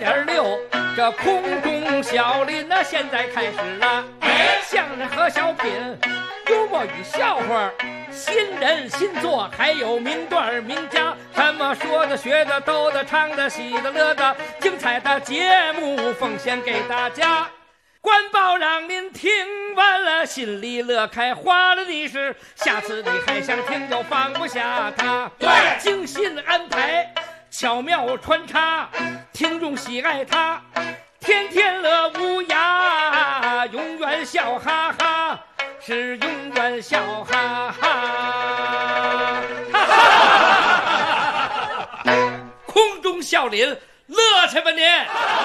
100.6，这空中笑林呢，现在开始了。相声和小品，幽默与笑话，新人新作，还有名段名家，什么说的、学的、逗的、唱的、喜的、乐的，精彩的节目奉献给大家。官报让您听完了，心里乐开花了的是，下次你还想听就放不下它。对，精心安排，巧妙穿插，听众喜爱它，天天乐无涯，永远笑哈哈，是永远笑哈哈。哈哈，空中笑林，乐去吧您！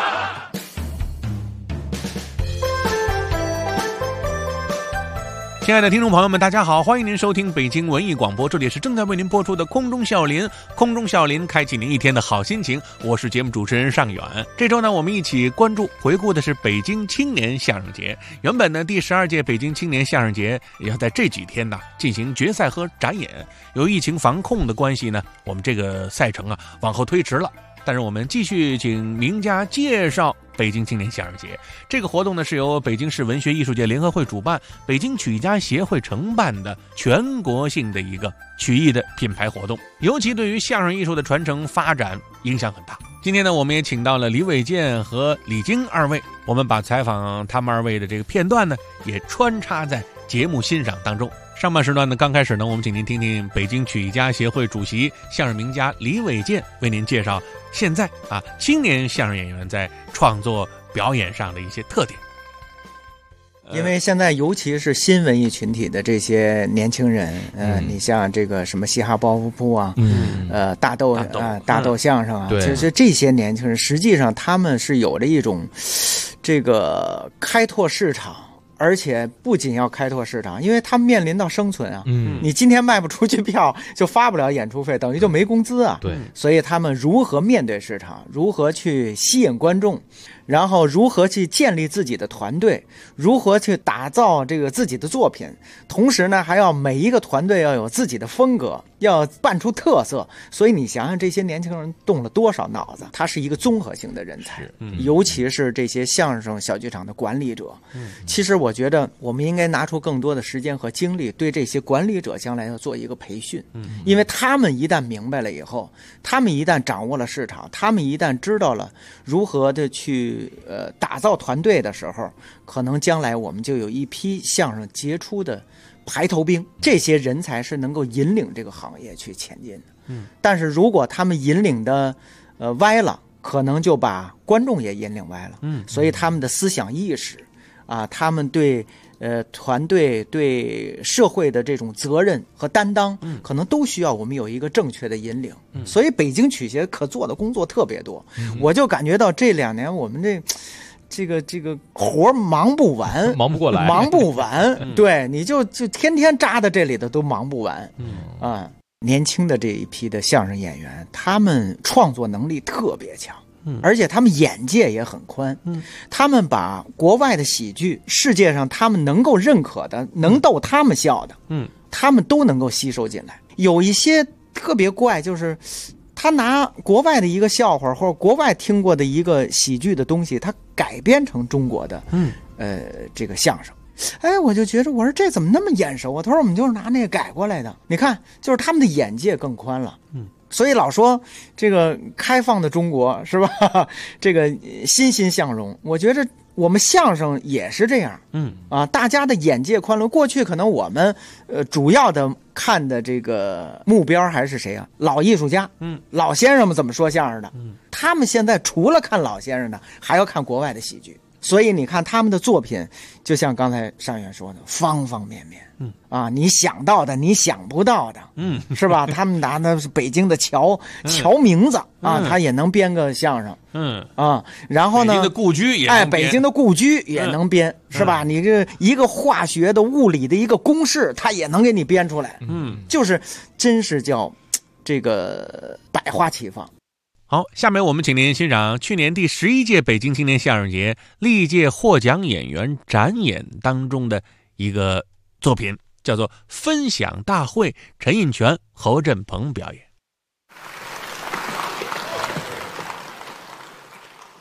亲爱的听众朋友们，大家好，欢迎您收听北京文艺广播，这里是正在为您播出的空中笑林。空中笑林，开启您一天的好心情，我是节目主持人尚远。这周呢，我们一起关注回顾的是北京青年相声节。原本呢，第12届北京青年相声节也要在这几天呢进行决赛和展演，由疫情防控的关系呢，我们这个赛程啊往后推迟了。但是我们继续请名家介绍北京青年相声节。这个活动呢是由北京市文学艺术界联合会主办，北京曲艺家协会承办的全国性的一个曲艺的品牌活动，尤其对于相声艺术的传承发展影响很大。今天呢，我们也请到了李伟健和李菁二位，我们把采访他们二位的这个片段呢也穿插在节目欣赏当中。上半时段呢，刚开始呢，我们请您听听北京曲艺家协会主席、相声名家李伟健为您介绍现在青年相声演员在创作表演上的一些特点。 因为现在尤其是新文艺群体的这些年轻人，你像这个什么嘻哈包袱铺啊，大豆相声啊，其实这些年轻人实际上他们是有着一种这个开拓市场。而且不仅要开拓市场，因为他们面临到生存啊，你今天卖不出去票，就发不了演出费，等于就没工资啊。对，所以他们如何面对市场，如何去吸引观众，然后如何去建立自己的团队，如何去打造这个自己的作品，同时呢，还要每一个团队要有自己的风格，要办出特色。所以你想想，这些年轻人动了多少脑子？他是一个综合性的人才，尤其是这些相声小剧场的管理者。其实我觉得我们应该拿出更多的时间和精力，对这些管理者将来要做一个培训。因为他们一旦明白了以后，他们一旦掌握了市场，他们一旦知道了如何的去打造团队的时候，可能将来我们就有一批相声杰出的排头兵，这些人才是能够引领这个行业去前进的。但是如果他们引领的歪了，可能就把观众也引领歪了。所以他们的思想意识他们对团队对社会的这种责任和担当，可能都需要我们有一个正确的引领。所以北京曲协可做的工作特别多，我就感觉到这2年我们这个活忙不完， 忙不过来， 忙不完。对，你就天天扎在这里的都忙不完。年轻的这一批的相声演员，他们创作能力特别强。而且他们眼界也很宽，他们把国外的喜剧，世界上他们能够认可的，能逗他们笑的，他们都能够吸收进来。有一些特别怪，就是他拿国外的一个笑话或者国外听过的一个喜剧的东西，他改编成中国的这个相声。我就觉得，我说这怎么那么眼熟啊？他说我们就是拿那个改过来的。你看，就是他们的眼界更宽了。所以老说这个开放的中国是吧？这个欣欣向荣，我觉得我们相声也是这样。大家的眼界宽了。过去可能我们主要的看的这个目标还是谁啊？老艺术家，老先生们怎么说相声的？他们现在除了看老先生的，还要看国外的喜剧。所以你看他们的作品，就像刚才尚远说的，方方面面。你想到的，你想不到的，是吧？他们拿的是北京的桥名字他也能编个相声。然后呢， 北京的故居也能编， 北京的故居也能编，是吧？你这一个化学的、物理的一个公式，他也能给你编出来。就是真是叫这个百花齐放。 好，下面我们请您欣赏去年第11届北京青年相声节历届获奖演员展演当中的一个作品，叫做《分享大会》，陈印泉、侯振鹏表演。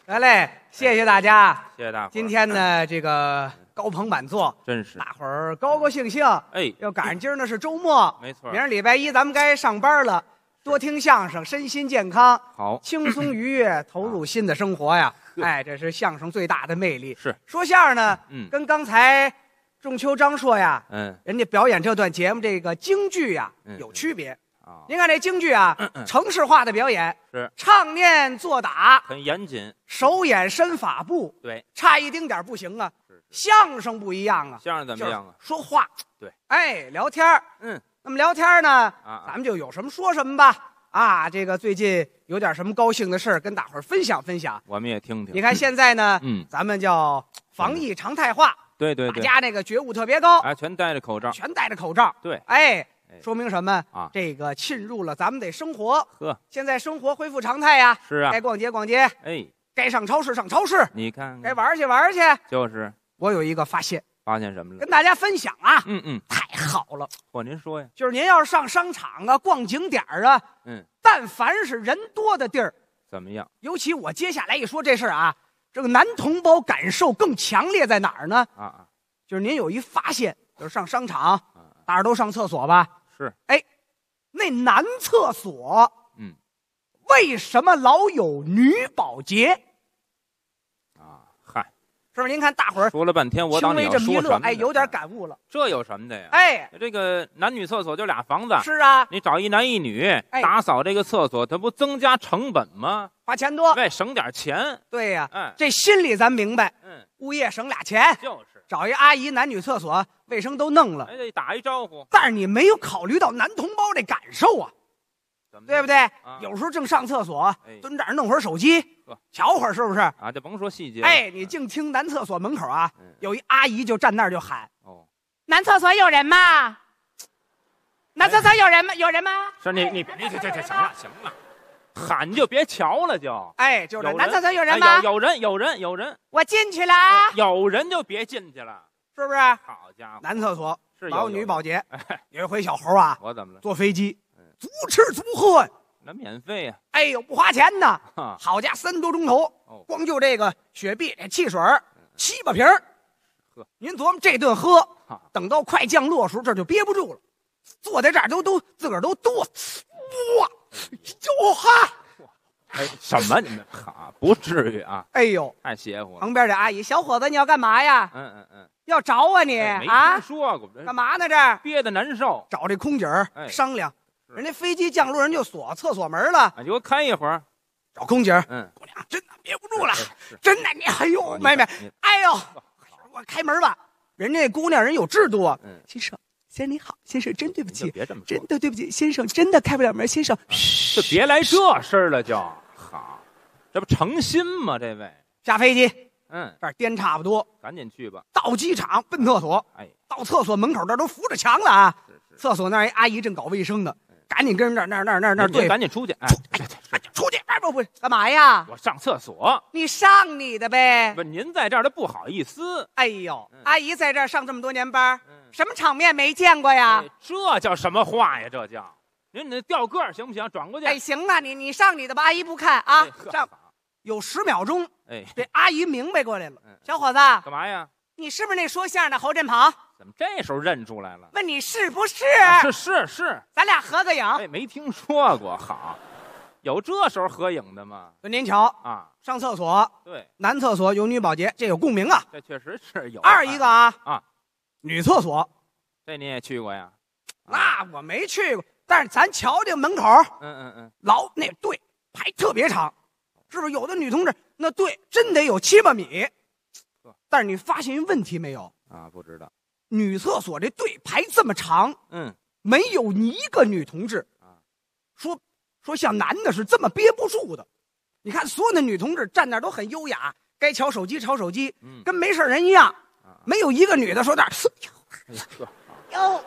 得嘞，谢谢大家， 谢谢大伙。 今天呢，这个高朋满座， 真是大伙儿高高兴兴。 哎， 又赶上今儿呢是周末， 没错。 明儿礼拜一咱们该上班了，多听相声，身心健康， 好， 轻松愉悦，投入新的生活呀。哎，这是相声最大的魅力。 是说相声呢， 跟刚才仲秋、张硕呀， 人家表演这段节目这个京剧呀，有区别。您看这京剧啊，程式化的表演是唱念做打， 很严谨， 手眼身法步， 对， 差一丁点不行啊。相声不一样啊， 相声怎么样啊？ 说话， 对， 哎，聊天那么聊天呢，咱们就有什么说什么吧。啊，这个最近有点什么高兴的事儿，跟大伙儿分享分享， 我们也听听。 你看现在呢，咱们叫防疫常态化， 对，大家那个觉悟特别高， 哎，全戴着口罩， 对，哎。说明什么啊？这个侵入了咱们得生活。现在生活恢复常态呀。 是啊， 该逛街逛街， 哎， 该上超市上超市。 你看， 该玩去玩去。 就是我有一个发现什么了？ 跟大家分享啊。太好了。 您说呀。 就是您要是上商场啊，逛景点啊，但凡是人多的地儿， 怎么样？ 尤其我接下来一说这事儿啊，这个男同胞感受更强烈在哪儿呢？就是您有一发现，就是上商场，大家都上厕所吧。 是， 哎，那男厕所，为什么老有女保洁？ 嗨， 是不是？您看大伙儿说了半天，我当你要说什么？ 哎，有点感悟了。 这有什么的呀？ 哎， 这个男女厕所就俩房子。 是啊， 你找一男一女，打扫这个厕所，它不增加成本吗？ 花钱多， 对，省点钱。 对呀，这心里咱明白。物业省俩钱， 就是找一阿姨，男女厕所卫生都弄了， 还得打一招呼。 但是你没有考虑到男同胞这感受啊，对不对？有时候正上厕所，蹲这儿弄会儿手机，瞧会儿，是不是？ 啊，这甭说细节。 哎，你净听男厕所门口啊，有一阿姨就站那儿就喊：“ 男厕所有人吗？男厕所有人吗？有人吗？” 是你这行了，喊就别瞧了就。 哎，就是男厕所有人吗？ 有人。 我进去了。 有人就别进去了， 是不是？ 好家伙， 男厕所是老有女保洁。有一回小猴啊， 我怎么了？ 坐飞机，足吃足喝， 那免费呀。 哎呦，不花钱呢。好家伙，3多钟头，光就这个雪碧、这汽水7、8瓶。您琢磨这顿喝，等到快降落时候，这就憋不住了，坐在这儿都自个儿都哆，哇，就哈。 哎，什么你们不至于啊！ 哎呦， 太邪乎了！ 旁边这阿姨，小伙子，你要干嘛呀？要找我你没听说过， 干嘛呢？这憋得难受， 找这空姐商量。人家飞机降落，人就锁厕所门了。 你给我开一会儿， 找空姐。姑娘，真的憋不住了，真的你，哎呦，妹妹，哎呦，我开门吧。人家姑娘人有制度啊。先生你好，先生真对不起， 别这么说， 真的对不起，先生真的开不了门，先生。 就别来这事儿了，就好，这不诚心吗？这位下飞机， 这儿颠差不多， 赶紧去吧。 到机场奔厕所，到厕所门口这都扶着墙了啊。厕所那一阿姨正搞卫生呢，赶紧跟人那对， 赶紧出去， 出去，不干嘛呀？ 我上厕所。 你上你的呗。 不，您在这儿都不好意思。 哎呦，阿姨在这儿上这么多年班，什么场面没见过呀？ 这叫什么话呀？这叫您那掉个行不行？转过去。 哎，行了，你上你的吧，阿姨不看啊。上有10秒钟，这阿姨明白过来了。小伙子， 干嘛呀？ 你是不是那说相声的侯振鹏？ 怎么这时候认出来了？ 问你是不是？ 是， 咱俩合个影。 哎，没听说过。好，有这时候合影的吗？ 您瞧啊，上厕所， 对， 男厕所有女保洁，这有共鸣啊。 这确实是有。 二一个啊，女厕所， 这你也去过呀？ 那我没去过，但是咱瞧这门口，老那队排特别长，是不是？有的女同志那队真得有7、8米。但是你发现一问题没有啊？不知道。 女厕所这队排这么长，没有一个女同志啊，说像男的是这么憋不住的。你看所有的女同志站那都很优雅，该瞧手机瞧手机，跟没事人一样，没有一个女的说那儿，哟，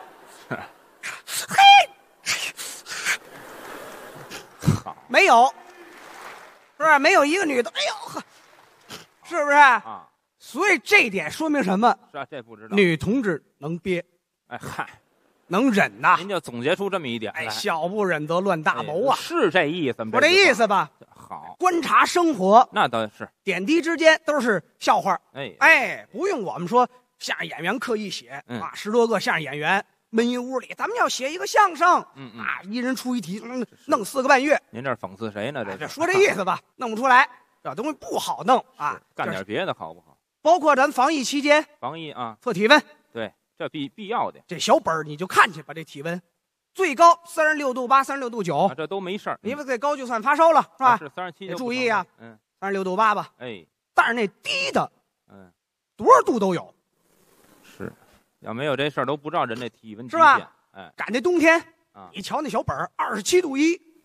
嘿，没有，是不是？没有一个女的，哎呦呵，是不是啊？所以这点说明什么？ 是啊，这不知道。 女同志能憋， 哎嗨， 能忍呐。 您就总结出这么一点来。 小不忍则乱大谋啊， 是这意思吗？ 我这意思吧。 好， 观察生活， 那倒是点滴之间都是笑话。不用我们说相声演员刻意写啊，10多个相声演员闷一屋里，咱们要写一个相声，一人出一题，弄4个半月。 您这讽刺谁呢？这说这意思吧，弄不出来，这东西不好弄啊。 干点别的好不好？ 包括咱防疫期间， 防疫啊， 测体温， 对，这必要的。 这小本你就看去吧，这体温最高36度8、36度9， 这都没事儿。 因为最高就算发烧了，是吧？ 是37， 得注意啊。36度8吧。但是那低的，多少度都有。 是，要没有这事儿都不知道人这体温是吧？赶这冬天，你瞧那小本27度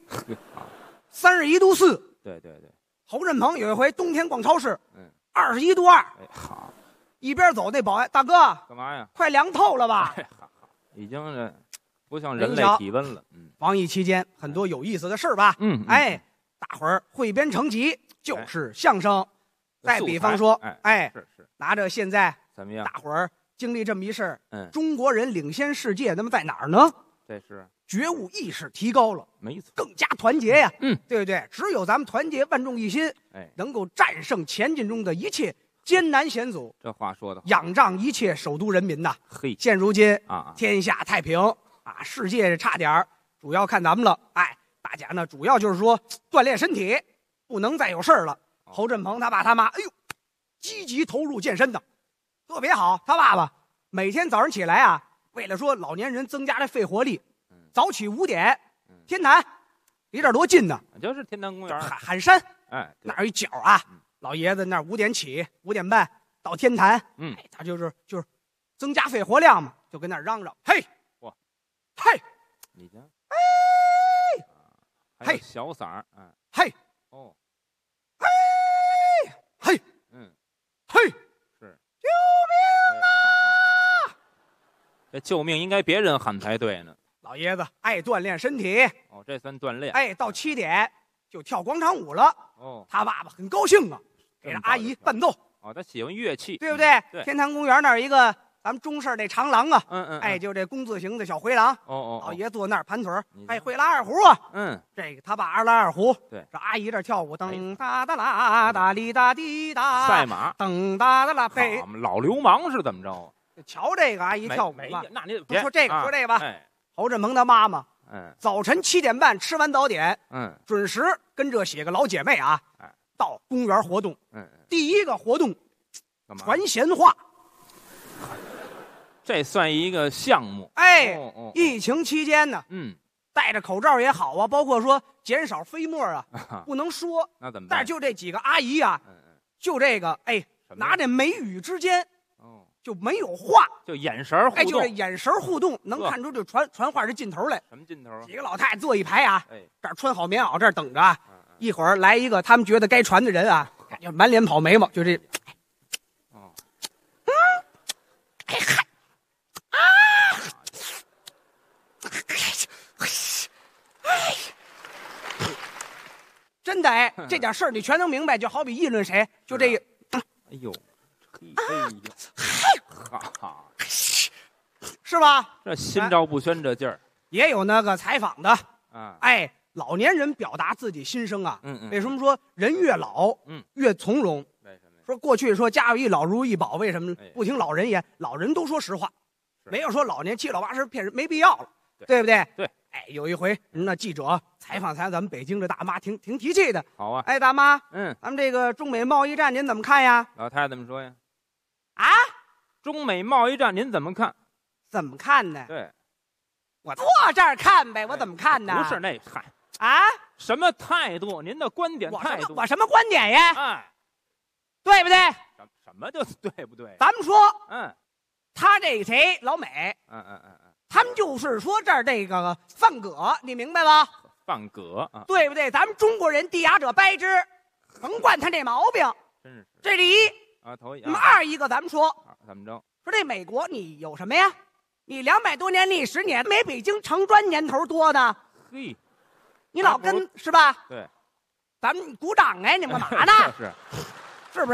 1。31度4。 对。 侯振鹏有一回冬天逛超市，21度2。 好， 一边走那保安大哥干嘛呀？ 快凉透了吧？ 已经不像人类体温了。 防疫期间很多有意思的事吧？大伙儿汇编成集就是相声。再比方说， 是拿着现在怎么样？ 大伙儿经历这么一事儿，中国人领先世界，那么在哪儿呢？ 这是觉悟意识提高了， 没错， 更加团结呀。对不对？只有咱们团结，万众一心，能够战胜前进中的一切艰难险阻。 这话说的， 仰仗一切首都人民呐。现如今天下太平啊，世界差点儿，主要看咱们了。大家呢，主要就是说锻炼身体，不能再有事儿了。侯振鹏他爸他妈，积极投入健身的，特别好。他爸爸每天早上起来啊，为了说老年人增加这肺活力，早起5点，天坛，离这儿多近呢？ 就是天坛公园喊山，那儿有一角啊。老爷子那儿5点起，5点半到天坛，他就是增加肺活量嘛，就跟那儿嚷嚷，嘿， 你家， 嘿， 小嗓儿， 嘿，嘿，嘿， 是， 救命啊！ 这救命应该别人喊才对呢。 老爷子爱锻炼身体， 这算锻炼。 到7点就跳广场舞了。他爸爸很高兴啊，给这阿姨伴奏。 他喜欢乐器， 对不对？天坛公园那儿一个咱们中式那长廊啊，就这工字形的小回廊。老爷坐那儿盘腿儿，会拉二胡啊。这个他爸拉二胡， 对， 这阿姨这跳舞，噔哒哒啦哒哩哒滴哒， 赛马， 噔哒哒啦嘿。 老流氓是怎么着？ 瞧这个阿姨跳舞吧， 那您不说这个，说这个吧。侯振鹏他妈妈，早晨7点半吃完早点，准时跟这些个老姐妹啊，到公园活动。第一个活动，传闲话。 这算一个项目。 疫情期间呢，戴着口罩也好啊，包括说减少飞沫啊，不能说。 那怎么办？ 但是就这几个阿姨啊，就这个拿这眉宇之间，就没有话， 就眼神互动。 就这眼神互动，能看出这传话这劲头来。 什么劲头？ 几个老太太坐一排啊，这儿穿好棉袄，这儿等着啊。一会儿来一个他们觉得该传的人啊，就满脸跑眉毛，就这。真的这点事儿你全能明白，就好比议论谁，就这个。 哈， 是吧？ 这心照不宣这劲儿。 也有那个采访的，老年人表达自己心声啊。为什么说人越老，越从容？ 为什么？ 说过去说家有一老如一宝，为什么不听老人言？老人都说实话，没有说老年7老80骗人，没必要了，对不对？ 对。 有一回那记者采访咱们北京的大妈，挺提气的。 好啊。 大妈，咱们这个中美贸易战您怎么看呀？ 老太太怎么说呀？ 中美贸易战您怎么看？ 怎么看呢？ 对， 我坐这儿看呗，我怎么看呢？ 不是那看什么态度？您的观点态度？ 我什么观点呀？对不对？ 什么就对不对？ 咱们说，他这谁老美，他们就是说这儿这个范葛，你明白吧？ 范葛对不对？咱们中国人地雅者掰之，甭惯他这毛病。 真是这第一头一。 那么二一个，咱们说怎么着？ 说这美国你有什么呀？你200多年历史，你还没北京城砖年头多呢。你老跟是吧？ 对， 咱们鼓掌你们干嘛呢？ 是不是？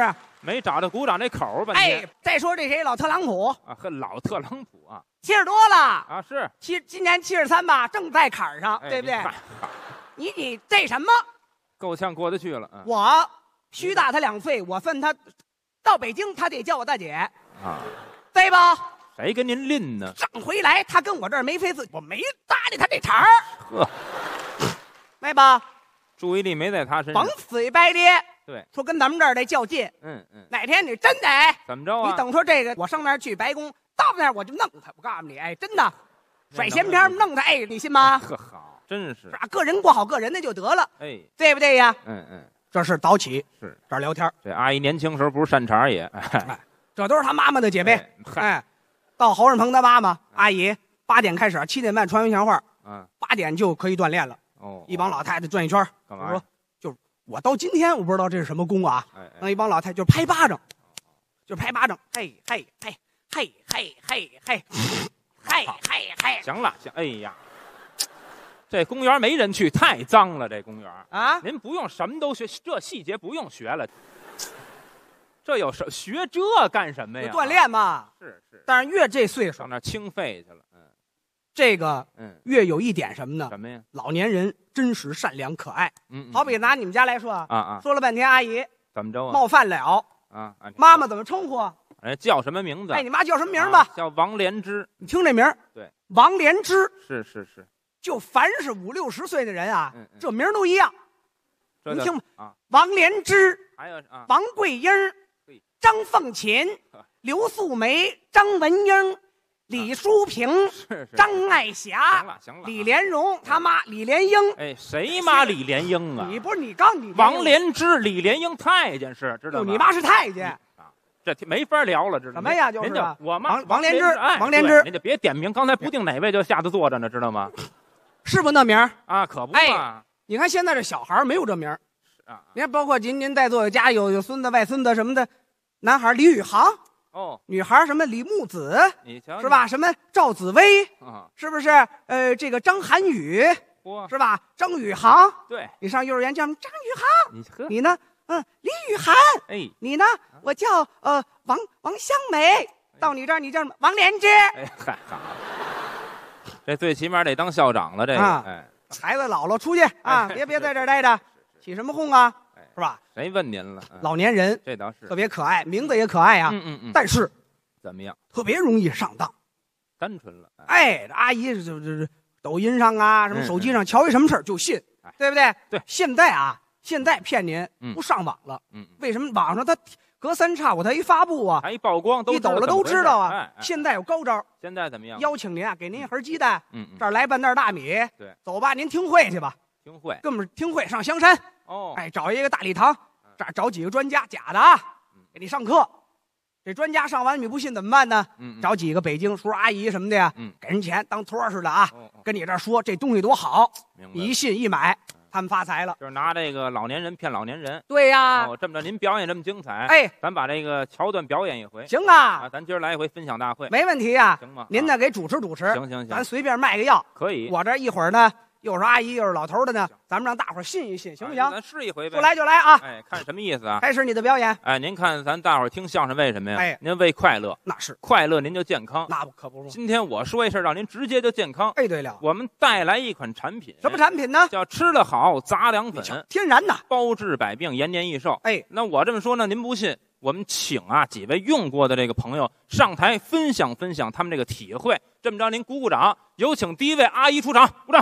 没找着鼓掌这口儿吧？ 哎，再说这谁老特朗普啊，和老特朗普啊 ，70多了啊，是今年73吧，正在坎儿上，对不对？你这什么？ 够呛过得去了。 我虚大他2岁，我分他到北京，他得叫我大姐啊， 对吧？ 谁跟您拎呢？ 上回来他跟我这儿没费字，我没搭理他这茬儿， 呵， 对吧？ 注意力没在他身上， 甭死白咧。 对， 说跟咱们这儿得较劲。哪天你真得怎么着啊？ 你等说这个，我上那儿去白宫，到那儿我就弄他。我告诉你，哎，真的，甩闲篇弄他，哎，你信吗？ 呵，好，真是啊，个人过好个人的就得了， 哎， 对不对呀？这是早起， 是这儿聊天。 这阿姨年轻时候不是善茬也， 哎，这都是他妈妈的姐妹。哎，到侯润鹏他妈妈阿姨8点开始，7点半传完闲话，8点就可以锻炼了。哦，一帮老太太转一圈， 干嘛？ 说就是我到今天我不知道这是什么功啊。那一帮老太太就拍巴掌，就拍巴掌，嘿嘿嘿嘿嘿嘿嘿嘿嘿嘿。 行了，行，哎呀，这公园没人去，太脏了。这公园啊， 您不用什么都学，这细节不用学了。这有什学这干什么呀？ 锻炼嘛。是。但是越这岁数， 上那清肺去了。 这个越有一点什么呢？ 什么呀？ 老年人真实善良可爱。好比拿你们家来说说了半天阿姨怎么着啊？ 冒犯了啊！妈妈怎么称呼？ 哎，叫什么名字？ 哎，你妈叫什么名吧？ 叫王莲芝。 你听这名儿， 对， 王莲芝。 是。 就凡是50、60岁的人啊，这名都一样。你听吧，王莲芝， 还有王桂英、张凤琴、刘素梅、张文英、李淑萍、张爱霞， 行了， 李莲蓉他妈李莲英。 哎，谁妈李莲英啊？ 你不是你王莲芝、李莲英太监是知道吗？ 你妈是太监啊，这没法聊了，知道吗？ 什么呀？就是我妈王莲芝，王莲芝， 您就别点名，刚才不定哪位就下头坐着呢，知道吗？ 是不那名儿啊？可不嘛！ 哎，你看现在这小孩没有这名儿啊。你看，包括您在座家有孙子、外孙子什么的，男孩李宇航。 哦， 女孩什么李木子， 你瞧是吧？什么赵紫薇，是不是？这个张涵予，是吧？张宇航， 对， 你上幼儿园叫张宇航，你呢？李宇涵， 哎， 你呢？我叫王香梅，到你这儿你叫什么？王莲芝。 哎嗨，好，这最起码得当校长了，这个，哎， 孩子老了出去啊，别在这儿待着，起什么哄啊？是吧？ 谁问您了？ 老年人这倒是特别可爱，名字也可爱啊。但是怎么样？ 特别容易上当， 单纯了。 哎，这阿姨就是抖音上啊，什么手机上瞧一什么事儿就信，对不对？ 对。 现在骗您不上网了。为什么网上他隔3差5他一发布啊， 一曝光一抖了都知道啊。现在有高招。 现在怎么样？ 邀请您啊，给您一盒鸡蛋，这儿来半袋大米。 对。走吧，您听会去吧。 听会。 哥们儿听会上香山。 哦， 哎，找一个大礼堂，这儿找几个专家，假的啊，给你上课。这专家上完你不信怎么办呢？找几个北京叔叔阿姨什么的呀，给人钱当托似的啊，跟你这儿说这东西多好，你一信一买，他们发财了。 就是拿这个老年人骗老年人。 对呀。 这么着，您表演这么精彩， 哎， 咱把这个桥段表演一回。 行啊， 咱今儿来一回分享大会， 没问题呀。 行吗？ 您呢给主持。 行， 咱随便卖个药， 可以。 我这一会儿呢。又是阿姨又是老头的呢，咱们让大伙儿信一信，行不行？ 咱试一回呗。 说来就来啊！ 哎，看什么意思啊？ 开始你的表演。 哎，您看咱大伙儿听相声为什么呀？ 哎， 您为快乐。 那是快乐，您就健康。 那可不是。 今天我说一事让您直接就健康。 哎，对了， 我们带来一款产品。 什么产品呢？ 叫吃了好杂粮粉， 天然的， 包治百病，延年益寿。 哎， 那我这么说呢，您不信？我们请几位用过的这个朋友上台分享他们这个体会。这么着，您鼓鼓掌，有请第一位阿姨出场，鼓掌。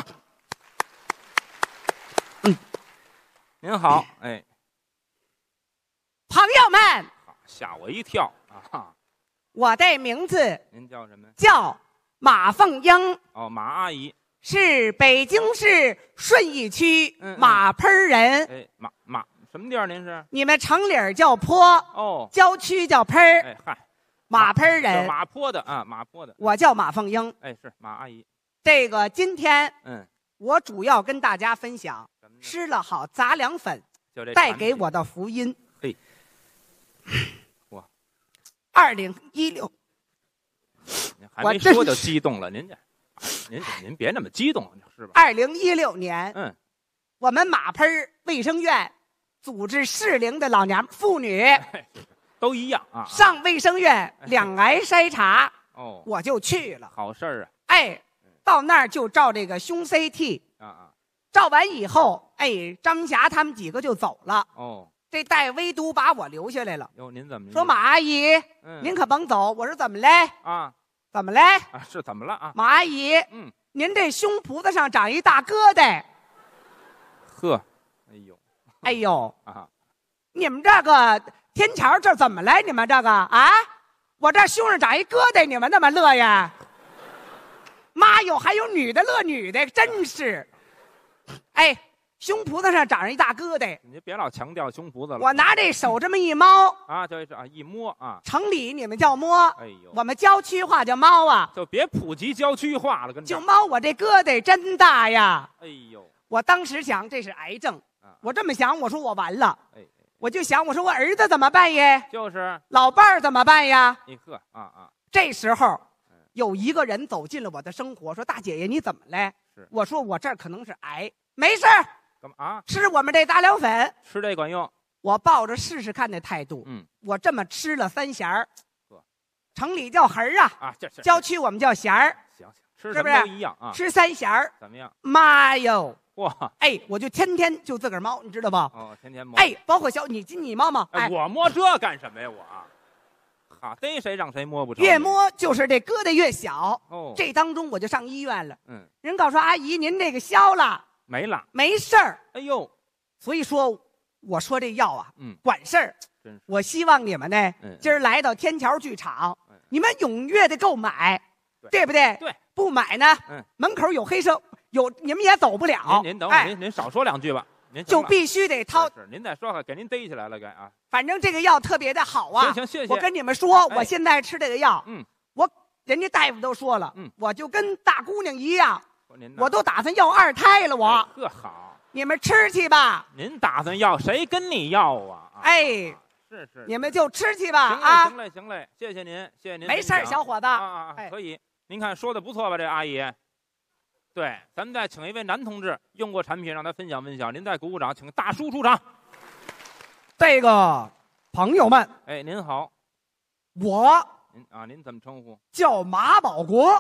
您好，哎， 朋友们， 吓我一跳啊！ 我的名字您叫什么？ 叫马凤英。 哦，马阿姨是北京市顺义区马盆人。 哎，马什么地儿？您是？ 你们城里叫坡， 哦， 郊区叫盆儿。 哎嗨， 马盆人， 马坡的啊，马坡的。 我叫马凤英。 哎，是马阿姨。 这个今天，我主要跟大家分享吃了好杂粮粉带给我的福音。 嘿，哇 ，2016， 您还没说就激动了，您别那么激动，是吧 ？2016年，我们马盆卫生院组织适龄的老娘妇女都一样啊。 上卫生院两癌筛查， 哦， 我就去了。 好事儿啊！ 哎，到那儿就照这个胸 CT 啊， 照完以后，哎，张明霞他们几个就走了。 哦， 这戴唯独把我留下来了。 哟，您怎么说马阿姨，您可甭走。我说怎么嘞？ 啊， 怎么嘞？ 啊，是怎么了啊？ 马阿姨，您这胸脯子上长一大疙瘩。 呵，哎呦， 哎呦啊！ 你们这个天桥这怎么了？你们这个啊，我这胸上长一疙瘩，你们那么乐呀？妈哟，还有女的乐女的，真是。哎，胸脯子上长着一大疙瘩， 你别老强调胸脯子了。 我拿这手这么一摸啊，就是啊，一摸啊。 城里你们叫摸， 哎呦， 我们郊区话叫猫啊。 就别普及郊区话了，跟就猫我这疙瘩真大呀。 哎呦， 我当时想这是癌症，我这么想，我说我完了。我就想，我说我儿子怎么办呀？ 就是老伴儿怎么办呀？ 你呵啊！ 这时候，有一个人走进了我的生活，说：“大姐姐，你怎么了？”我说：“我这儿可能是癌，没事儿。” 干嘛啊？ 吃我们这杂粮粉， 吃这管用。 我抱着试试看的态度，我这么吃了3弦儿。城里叫横儿啊，郊区我们叫弦儿。 行，吃什么都一样啊。 吃3弦儿怎么样？ 妈哟！ 哇， 哎，我就天天就自个儿猫，你知道不？ 哦，天天摸。 哎，包括你猫吗？ 哎，我摸这干什么呀？我，好逮谁让谁摸不成。 越摸就是这疙瘩越小。 哦， 这当中我就上医院了。人告诉说阿姨，您这个消了， 没了， 没事儿。 哎呦， 所以说，我说这药啊，管事儿。我希望你们呢，今儿来到天桥剧场，你们踊跃的购买，对不对？ 对， 不买呢，门口有黑社。你们也走不了。 您等会儿，您少说2句吧。您就必须得掏。 是，您再说，给您逮起来了，该啊。 反正这个药特别的好啊。 行，谢谢。 我跟你们说，我现在吃这个药，人家大夫都说了，我就跟大姑娘一样，我都打算要2胎了。我呵好， 你们吃去吧。 您打算要，谁跟你要啊？ 哎， 是， 你们就吃去吧。啊， 行嘞，谢谢您，谢谢您。 没事，小伙子。 可以。您看说的不错吧，这阿姨。对，咱们再请一位男同志用过产品，让他分享分享。您再鼓鼓掌，请大叔出场。 这个朋友们， 哎，您好，您怎么称呼？ 叫马保国。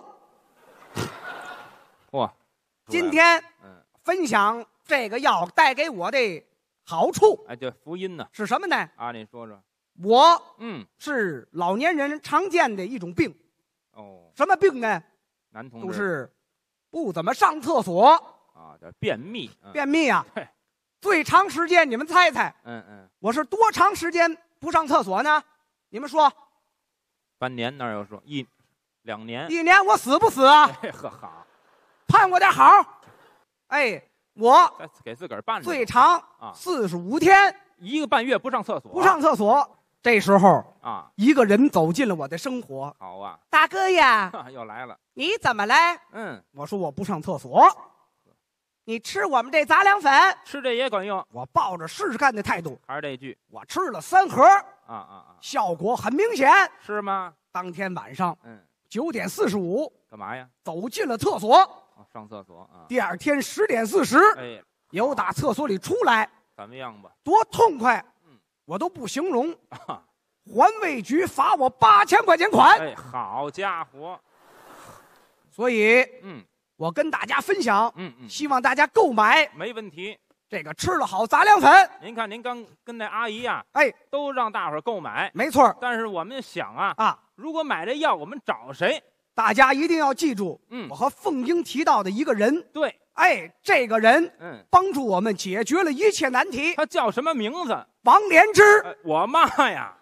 哇， 今天分享这个药带给我的好处。 哎，这福音呢？ 是什么呢？ 啊，你说说。 我是老年人常见的一种病。 哦， 什么病呢？ 男同志就是不怎么上厕所啊，叫便秘。 便秘啊！最长时间你们猜猜？我是多长时间不上厕所呢？你们说。 半年哪有说1、2年 ？1年我死不死啊？ 哎呵好， 盼我点好。哎，我给自个儿办着。 最长45天 ，1个半月不上厕所。 不上厕所，这时候啊， 一个人走进了我的生活。 好啊， 大哥呀， 又来了。 你怎么了？ 我说我不上厕所。 你吃我们这杂粮粉， 吃这也管用。 我抱着试试看的态度， 还是这句， 我吃了3盒，效果很明显。 是吗？ 当天晚上，9点45， 干嘛呀？ 走进了厕所， 上厕所啊。 第2天10点40， 哎， 由打厕所里出来， 怎么样吧？ 多痛快，我都不形容。环卫局罚我8000块钱款。 哎，好家伙！ 所以，我跟大家分享，希望大家购买。 没问题。 这个吃了好杂粮粉。 您看，您刚跟那阿姨呀， 哎， 都让大伙儿购买。 没错。 但是我们想如果买这药，我们找谁？ 大家一定要记住，我和凤英提到的一个人。 对， 哎，这个人，帮助我们解决了一切难题。 他叫什么名字？ 王连枝。 我妈呀！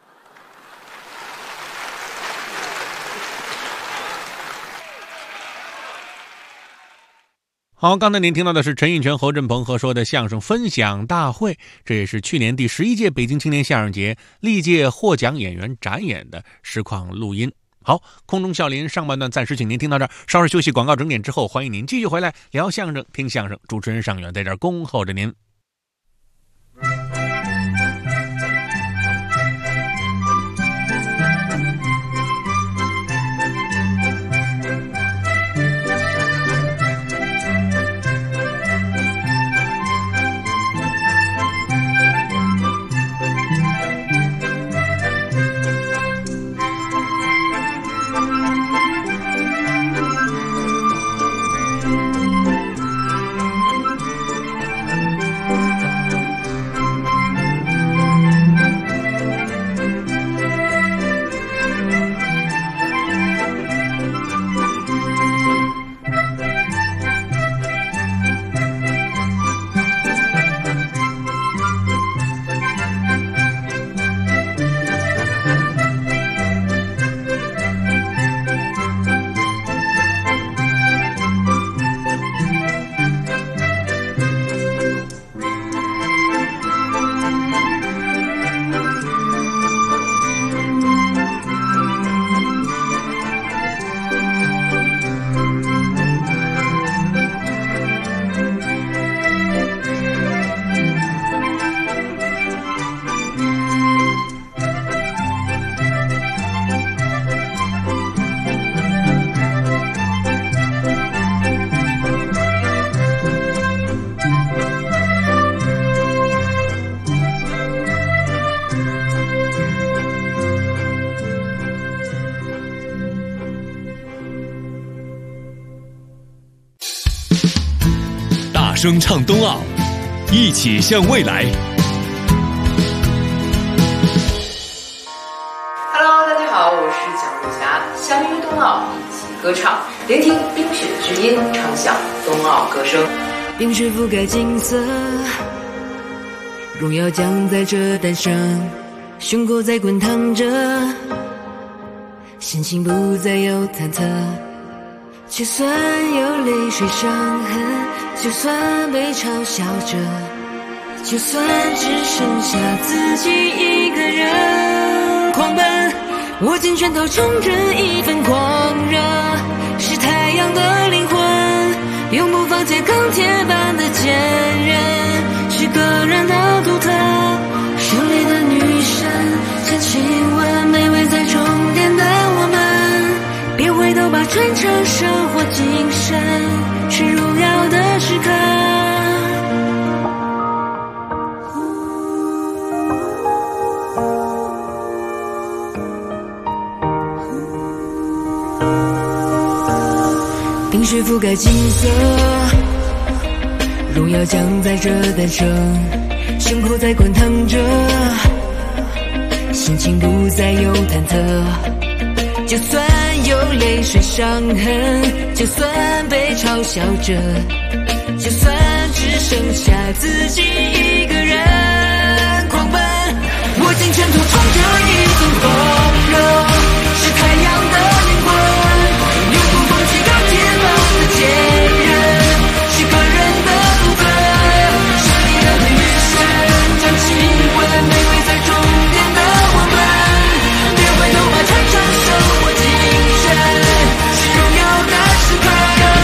好，刚才您听到的是陈印泉、侯振鹏合说的相声分享大会，这也是去年第11届北京青年相声节历届获奖演员展演的实况录音。好，空中笑林上半段暂时请您听到这儿，稍事休息，广告整点之后，欢迎您继续回来聊相声、听相声。主持人尚远在这儿恭候着您。 声唱冬奥，一起向未来。 Hello， 大家好，我是蒋璐霞，相约冬奥，一起歌唱，聆听冰雪之音，唱响冬奥歌声。 冰雪覆盖金色，荣耀将在这诞生，胸口在滚烫着，心情不再有忐忑。就算有泪水伤痕，就算被嘲笑着，就算只剩下自己一个人狂奔，握紧拳头冲着一份狂热，是太阳的灵魂，永不放弃钢铁般的坚韧，是个人的独特，胜利的女神，将亲吻卑微在终点的我们，别回头吧，传承生活精神，是荣耀的时刻。冰雪覆盖金色，荣耀将在这诞生，胸口在滚烫着，心情不再有忐忑。就算有泪水伤痕，就算被嘲笑着，就算只剩下自己一个人狂奔，握紧拳头冲着一份狂热，是太阳的灵魂，永不放弃钢铁般的坚韧，是个人的独特，胜利的女神，将亲吻卑微在终点的我们，别回头吧，传承生活精神，是荣耀的时刻。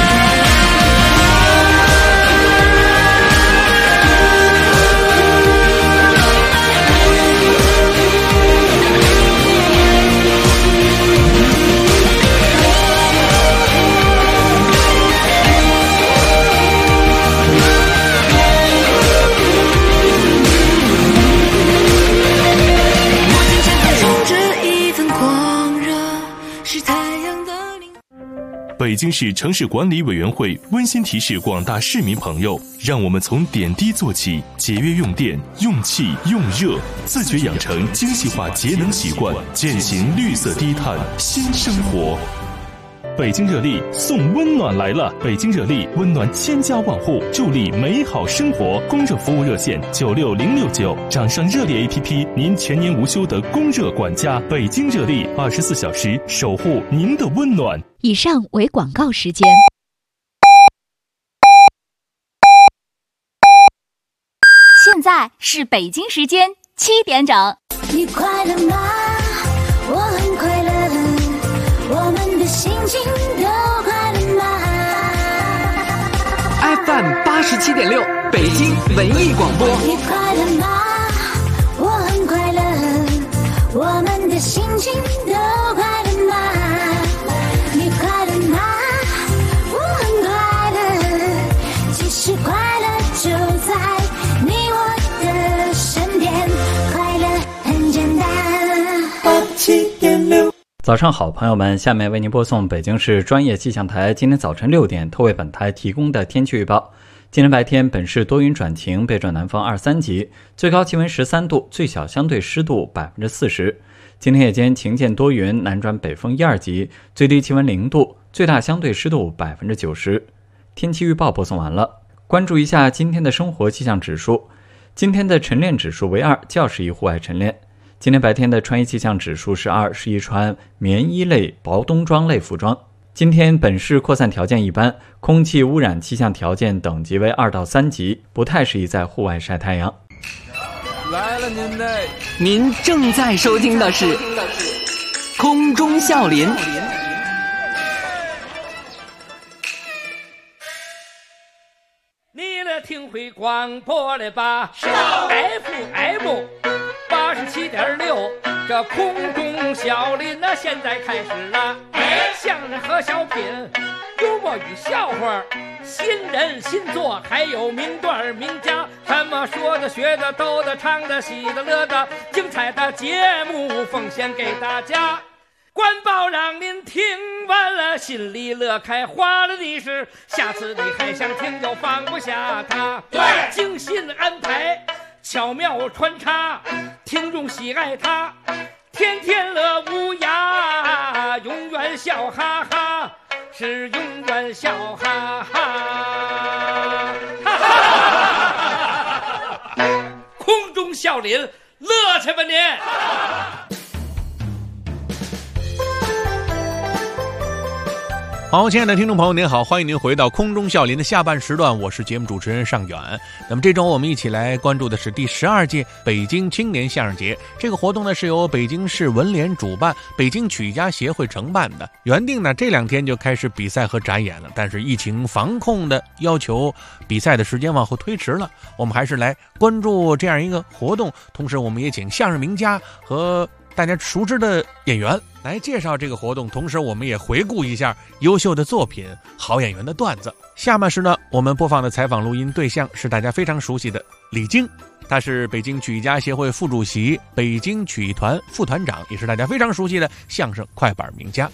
北京市城市管理委员会温馨提示广大市民朋友，让我们从点滴做起，节约用电、用气、用热，自觉养成精细化节能习惯，践行绿色低碳新生活。北京热力送温暖来了！北京热力温暖千家万户，助力美好生活。供热服务热线96069，掌上热力 APP， 您全年无休的供热管家。北京热力24小时守护您的温暖。 以上为广告时间。 现在是北京时间7点整。 你快乐吗？我很快乐。我们的心情都快乐吗 ？FM 87.6，北京文艺广播。 你快乐吗？我很快乐。我们的心情都快乐吗？你快乐吗？我很快乐。其实快乐就在你我的身边，快乐很简单。87.6。 早上好，朋友们，下面为您播送北京市专业气象台今天早晨6点特为本台提供的天气预报。今天白天本市多云转晴，北转南风2、3级，最高气温13度，最小相对湿度40%。今天夜间晴间多云，南转北风1、2级，最低气温0度，最大相对湿度90%。天气预报播送完了，关注一下今天的生活气象指数。今天的晨练指数为2，较适宜户外晨练。今天白天的穿衣气象指数是2，适宜穿棉衣类、薄冬装类服装。今天本市扩散条件一般，空气污染气象条件等级为2到3级，不太适宜在户外晒太阳。 来了您正在收听的是空中笑林。 你来听会广播了吧？FM 87.6，这空中笑林那现在开始了。相声和小品，幽默与笑话，新人新作，还有名段名家，什么说的、学的、逗的、唱的、喜的、乐的，精彩的节目奉献给大家。 官报让您听完了，心里乐开花了的是，下次你还想听就放不下它。对，精心安排，巧妙穿插，听众喜爱它，天天乐无涯，永远笑哈哈，是永远笑哈哈。空中笑林，乐去吧您！ 好，亲爱的听众朋友您好，欢迎您回到空中笑林的下半时段，我是节目主持人尚远。那么这周我们一起来关注的是第12届北京青年相声节。这个活动呢是由北京市文联主办，北京曲艺家协会承办的。原定呢这2天就开始比赛和展演了，但是疫情防控的要求，比赛的时间往后推迟了。我们还是来关注这样一个活动，同时我们也请相声名家和大家熟知的演员来介绍这个活动，同时我们也回顾一下优秀的作品、好演员的段子。下半时呢，我们播放的采访录音对象是大家非常熟悉的李菁，他是北京曲艺家协会副主席、北京曲艺团副团长，也是大家非常熟悉的相声快板名家。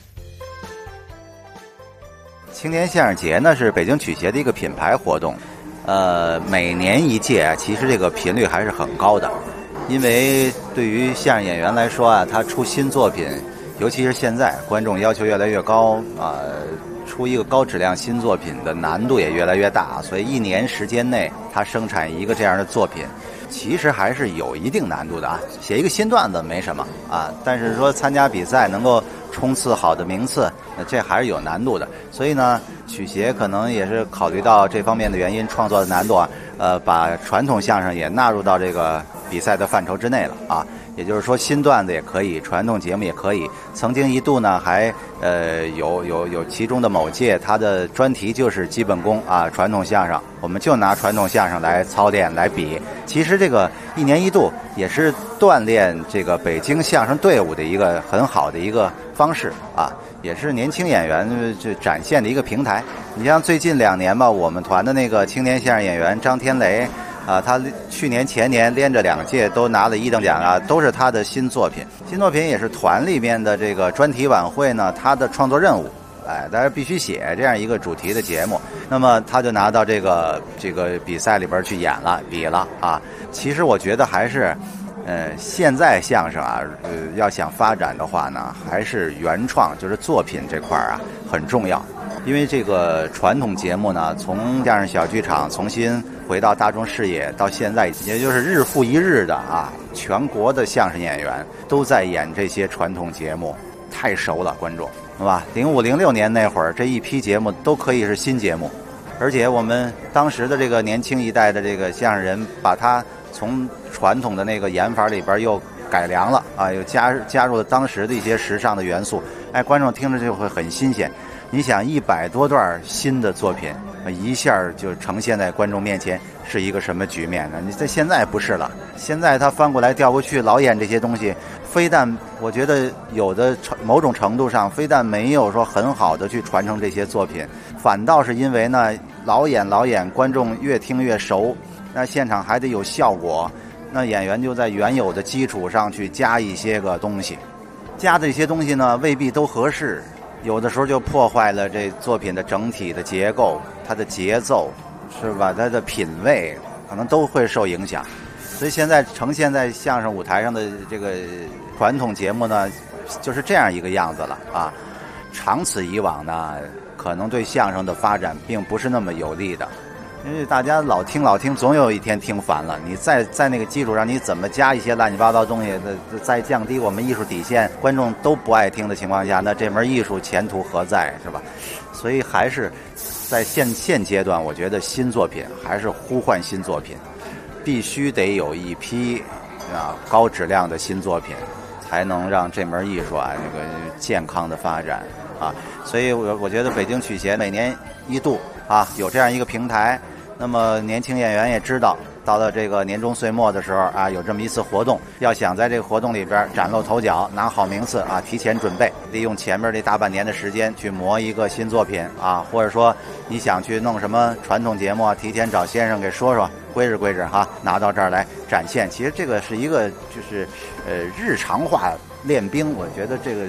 青年相声节呢是北京曲协的一个品牌活动，每年一届，其实这个频率还是很高的。因为对于相声演员来说啊，他出新作品，尤其是现在观众要求越来越高啊，出一个高质量新作品的难度也越来越大，所以1年时间内他生产一个这样的作品，其实还是有一定难度的啊。写一个新段子没什么啊，但是说参加比赛能够冲刺好的名次，这还是有难度的。所以呢，曲协可能也是考虑到这方面的原因，创作的难度啊，把传统相声也纳入到这个比赛的范畴之内了啊。也就是说，新段子也可以，传统节目也可以。曾经一度呢，还有其中的某届，它的专题就是基本功啊，传统相声，我们就拿传统相声来操练来比。其实这个1年1度也是锻炼这个北京相声队伍的一个很好的一个方式啊，也是年轻演员这展现的一个平台。你像最近2年吧，我们团的那个青年相声演员张天雷。他去年前年连着2届都拿了1等奖啊，都是他的新作品。新作品也是团里面的这个专题晚会呢，他的创作任务，大家必须写这样一个主题的节目。那么他就拿到这个比赛里边去演了，比了啊。其实我觉得还是，现在相声啊，要想发展的话呢，还是原创，就是作品这块啊很重要。因为这个传统节目呢，从相声小剧场重新回到大众视野，到现在也就是日复一日的啊，全国的相声演员都在演这些传统节目，太熟了观众，是吧？05、06年那会儿，这一批节目都可以是新节目，而且我们当时的这个年轻一代的这个相声人，把它从传统的那个演法里边又改良了啊，又加入了当时的一些时尚的元素，观众听着就会很新鲜。你想100多段新的作品，一下就呈现在观众面前，是一个什么局面呢？你在现在不是了，现在他翻过来调过去，老演这些东西，非但我觉得有的某种程度上，非但没有说很好的去传承这些作品，反倒是因为呢老演，观众越听越熟，那现场还得有效果，那演员就在原有的基础上去加一些个东西，加的这些东西呢未必都合适。有的时候就破坏了这作品的整体的结构，它的节奏，是吧？它的品味可能都会受影响。所以现在呈现在相声舞台上的这个传统节目呢，就是这样一个样子了啊。长此以往呢，可能对相声的发展并不是那么有利的。因为大家老听，总有一天听烦了。你在那个基础上，你怎么加一些乱七八糟东西，再降低我们艺术底线，观众都不爱听的情况下，那这门艺术前途何在，是吧？所以还是在现阶段，我觉得新作品还是呼唤新作品，必须得有一批高质量的新作品，才能让这门艺术那个健康的发展啊。所以我觉得北京曲协每年1度啊有这样一个平台。那么年轻演员也知道，到了这个年终岁末的时候啊，有这么一次活动，要想在这个活动里边崭露头角，拿好名次啊，提前准备，利用前面这大半年的时间去磨一个新作品啊，或者说你想去弄什么传统节目啊，提前找先生给说规制哈，拿到这儿来展现。其实这个是一个就是日常化练兵，我觉得这个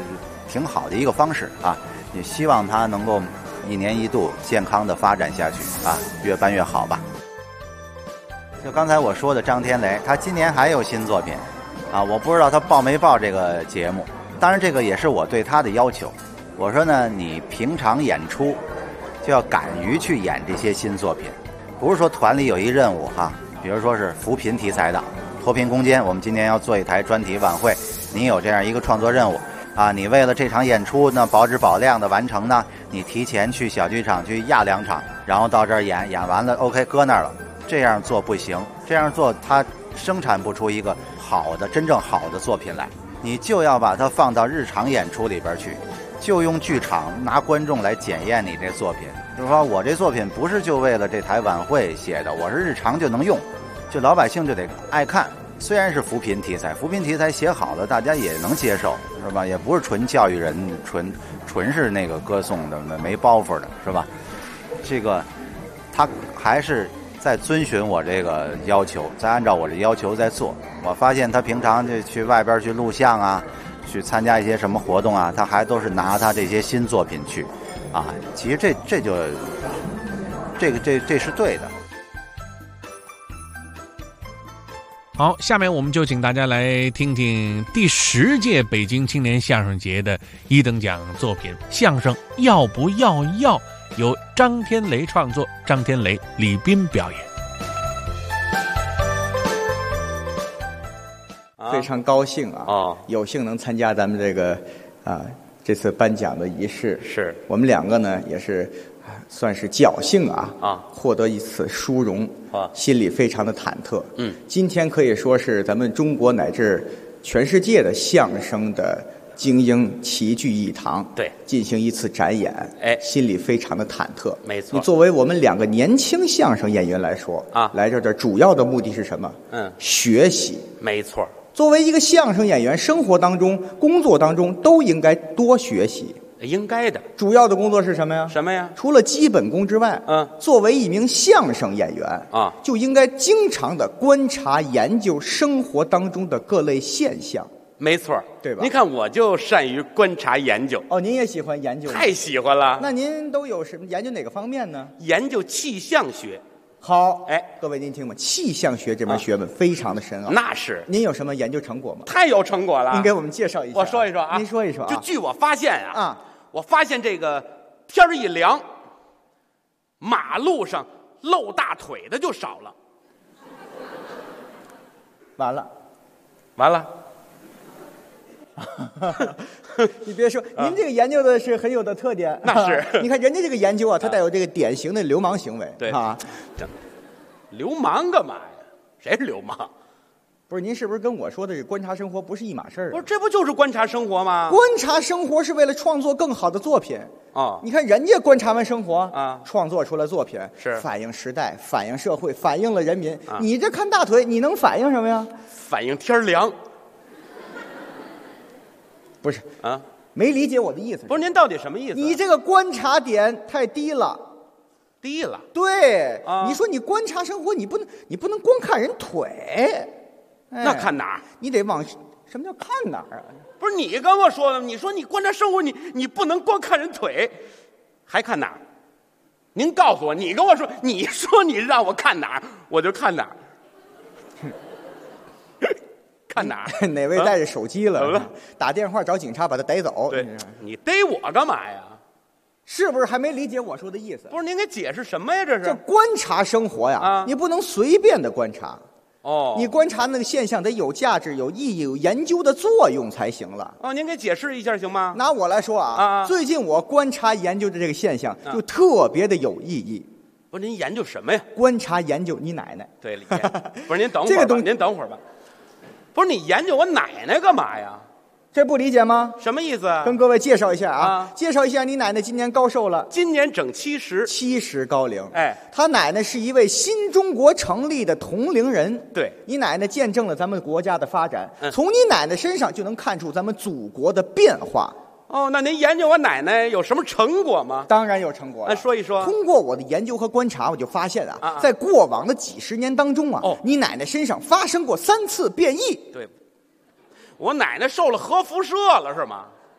挺好的一个方式啊，也希望他能够一年一度健康的发展下去啊，越办越好吧。就刚才我说的张天雷，他今年还有新作品啊，我不知道他报没报这个节目，当然这个也是我对他的要求。我说呢，你平常演出就要敢于去演这些新作品，不是说团里有一任务哈，比如说是扶贫题材的脱贫攻坚，我们今年要做一台专题晚会，你有这样一个创作任务啊，你为了这场演出呢保质保量的完成呢，你提前去小剧场去压2场，然后到这儿演完了 OK 搁那儿了，这样做不行，这样做它生产不出一个好的真正好的作品来，你就要把它放到日常演出里边去，就用剧场拿观众来检验你这作品。就是说我这作品不是就为了这台晚会写的，我是日常就能用，就老百姓就得爱看。虽然是扶贫题材，扶贫题材写好了大家也能接受，是吧？也不是纯教育人，纯是那个歌颂的没包袱的，是吧？这个他还是在遵循我这个要求，再按照我这要求在做。我发现他平常就去外边去录像啊，去参加一些什么活动啊，他还都是拿他这些新作品去啊。其实这是对的。 好，下面我们就请大家来听听第10届北京青年相声节的1等奖作品相声《要不要要》，由张天雷创作，张天雷、李斌表演。 非常高兴啊！有幸能参加咱们这个这次颁奖的仪式。 是我们2个呢，也是算是侥幸获得一次殊荣心里非常的忐忑。今天可以说是咱们中国乃至全世界的相声的精英齐聚一堂， 对， 进行一次展演，心里非常的忐忑。 没错， 你作为我们2个年轻相声演员来说来这主要的目的是什么？学习。 没错。 作为一个相声演员，生活当中、工作当中都应该多学习。 应该的。 主要的工作是什么呀？ 什么呀？ 除了基本功之外，作为一名相声演员就应该经常的观察研究生活当中的各类现象。 没错， 对吧？ 您看，我就善于观察研究。 您也喜欢研究？ 太喜欢了。 那您都有什么研究哪个方面呢？ 研究气象学。 好，各位您听吧，气象学这门学问非常的深奥。 那是。 您有什么研究成果吗？ 太有成果了。 您给我们介绍一下。 我说一说啊。 您说一说啊。 就据我发现我发现这个天儿一凉，马路上露大腿的就少了。 完了。你别说，您这个研究的是很有的特点。 那是。 你看人家这个研究它带有这个典型的流氓行为。 对流氓干嘛呀？谁是流氓？ 不是，您是不是跟我说的观察生活不是一码事儿？ 不是，这不就是观察生活吗？ 观察生活是为了创作更好的作品。你看人家观察完生活创作出来作品是反映时代、反映社会、反映了人民。你这看大腿，你能反映什么呀？ 反映天凉。 不是没理解我的意思。 不是，您到底什么意思？ 你这个观察点太低了。 低了。 对，你说你观察生活，你不能光看人腿。 那看哪儿？ 你得往什么叫看哪儿啊？ 不是你跟我说的，你说你观察生活，你不能光看人腿，还看哪儿？您告诉我，你跟我说，你说你让我看哪儿，我就看哪儿。看哪儿？ 哪位带着手机了？打电话找警察把他逮走。 对，你逮我干嘛呀？ 是不是还没理解我说的意思？ 不是，您给解释什么呀？这是观察生活呀，你不能随便的观察。你观察那个现象得有价值、有意义、有研究的作用才行了。 您给解释一下行吗？ 拿我来说最近我观察研究的这个现象就特别的有意义。 不是，您研究什么呀？ 观察研究你奶奶。 对，理解。不是，您等会儿吧，您等会儿吧。不是，你研究我奶奶干嘛呀？ 这不理解吗？ 什么意思？ 跟各位介绍一下介绍一下你奶奶今年高寿了？ 今年整70 高龄。她奶奶是一位新中国成立的同龄人。 对， 你奶奶见证了咱们国家的发展，从你奶奶身上就能看出咱们祖国的变化。 那您研究我奶奶有什么成果吗？ 当然有成果了。 说一说。 通过我的研究和观察，我就发现在过往的几十年当中你奶奶身上发生过3次变异。 对，我奶奶受了核辐射了是吗？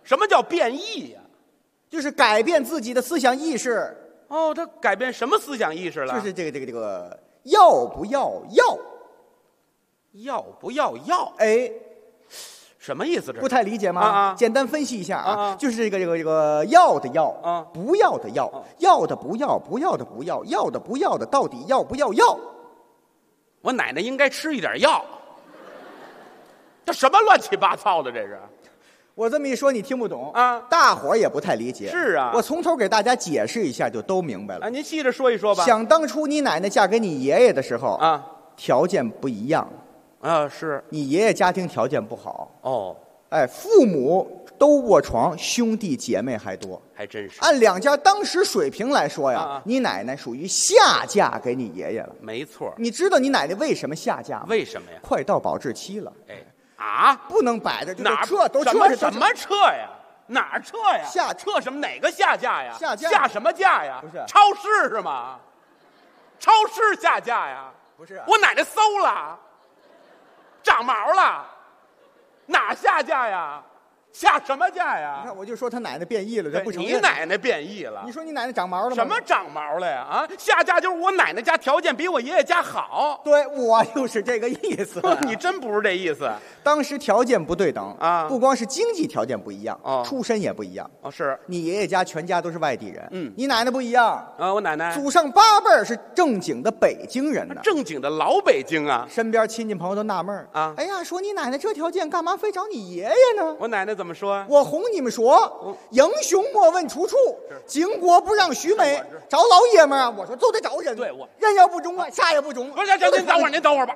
什么叫变异呀？ 就是改变自己的思想意识。 哦，他改变什么思想意识了？ 就是这个要不要要？ 要不要要？ 哎， 什么意思？这不太理解吗？简单分析一下啊，就是这个要的要啊，不要的要，要的不要，不要的不要，要的不要的到底要不要要？ 我奶奶应该吃一点药。这什么乱七八糟的？这是。 我这么一说，你听不懂啊，大伙儿也不太理解。 是啊， 我从头给大家解释一下，就都明白了。 啊，您细着说一说吧。 想当初你奶奶嫁给你爷爷的时候啊，条件不一样。 啊，是你爷爷家庭条件不好哦， 哎，父母都卧床，兄弟姐妹还多， 还真是。 按两家当时水平来说呀，你奶奶属于下嫁给你爷爷了。 没错。 你知道你奶奶为什么下嫁吗？ 为什么呀？ 快到保质期了。 哎。啊！ 不能摆着， 哪撤都撤什么撤呀？哪儿撤呀？ 下撤什么？哪个下架呀？ 下架下什么架呀？ 不是超市是吗？超市下架呀？ 不是， 我奶奶馊了，长毛了，哪下架呀？下什么架呀？ 你看，我就说他奶奶变异了，这不承认。 你奶奶变异了？ 你说你奶奶长毛了吗？ 什么长毛了呀？啊，下嫁就是我奶奶家条件比我爷爷家好。 对，我就是这个意思。 你真不是这意思。 当时条件不对等啊， 不光是经济条件不一样，出身也不一样。 哦，是你爷爷家全家都是外地人，你奶奶不一样啊。我奶奶祖上8辈是正经的北京人呢， 正经的老北京啊。 身边亲戚朋友都纳闷啊，哎呀，说你奶奶这条件，干嘛非找你爷爷呢？ 我奶奶怎么说？ 我哄你们说，英雄莫问出处，巾帼不让须眉。找老爷们儿，我说就得找人。 对，我人要不中啊，啥也不中。 不是，您等会儿吧。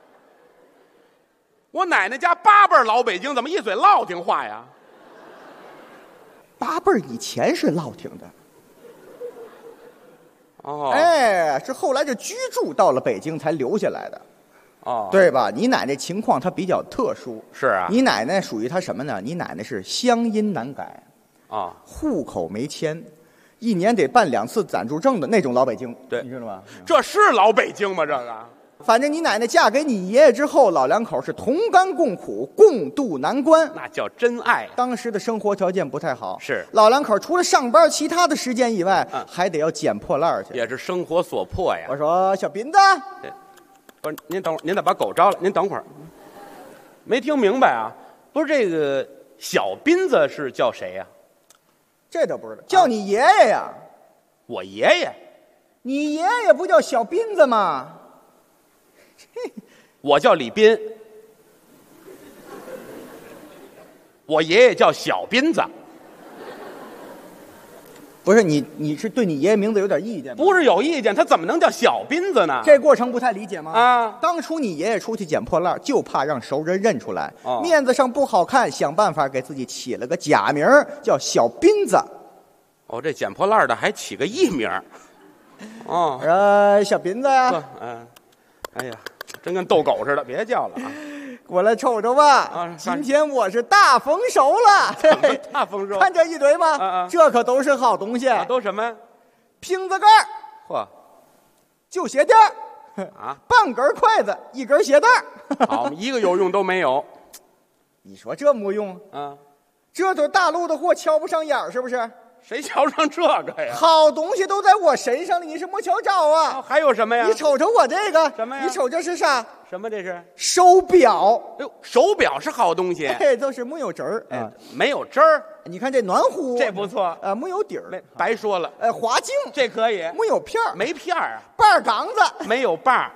我奶奶家8辈老北京，怎么一嘴烙挺话呀 ？8辈以前是烙挺的。 哦， 哎，是后来这居住到了北京才留下来的。 哦， 对吧？你奶奶情况她比较特殊。 是啊。 你奶奶属于她什么呢？你奶奶是乡音难改， 啊， 户口没迁，1年得办2次暂住证的那种老北京。 对， 你知道吗？ 这是老北京吗？这个。 反正你奶奶嫁给你爷爷之后，老两口是同甘共苦，共度难关。 那叫真爱。 当时的生活条件不太好， 是老两口除了上班，其他的时间以外，还得要捡破烂去， 也是生活所迫呀。 我说小斌子。 不是，您等会儿，您得把狗招了。您等会儿，没听明白啊？不是这个小斌子是叫谁呀？ 这都不知道，叫你爷爷呀。 我爷爷？ 你爷爷不叫小斌子吗？ 我叫李斌，我爷爷叫小斌子。 不是你是对你爷爷名字有点意见吗？ 不是有意见，他怎么能叫小斌子呢？ 这过程不太理解吗？ 啊， 当初你爷爷出去捡破烂，就怕让熟人认出来，面子上不好看，想办法给自己起了个假名，叫小斌子。 哦，这捡破烂的还起个艺名。哦， 小斌子呀。 哎呀，真跟逗狗似的，别叫了啊！ 过来瞅瞅吧，今天我是大丰收了。 大丰收， 看这一堆吧，这可都是好东西。 都什么？ 瓶子盖， 嚯， 旧鞋垫啊，半根筷子，1根鞋带。 好，一个有用都没有。 你说这没用啊？ 这都大陆的货，瞧不上眼儿是不是？ 谁瞧上这个呀？ 好东西都在我身上了，你是没瞧着啊？ 还有什么呀？ 你瞅瞅我这个什么呀？ 你瞅这是啥？ 什么这是？ 手表。 哎呦，手表是好东西。 哎，都是没有针儿， 没有针儿。 你看这暖壶， 这不错。 没有底儿， 白说了。 滑镜， 这可以。 没有片儿， 没片儿啊。 把杠子， 没有把儿。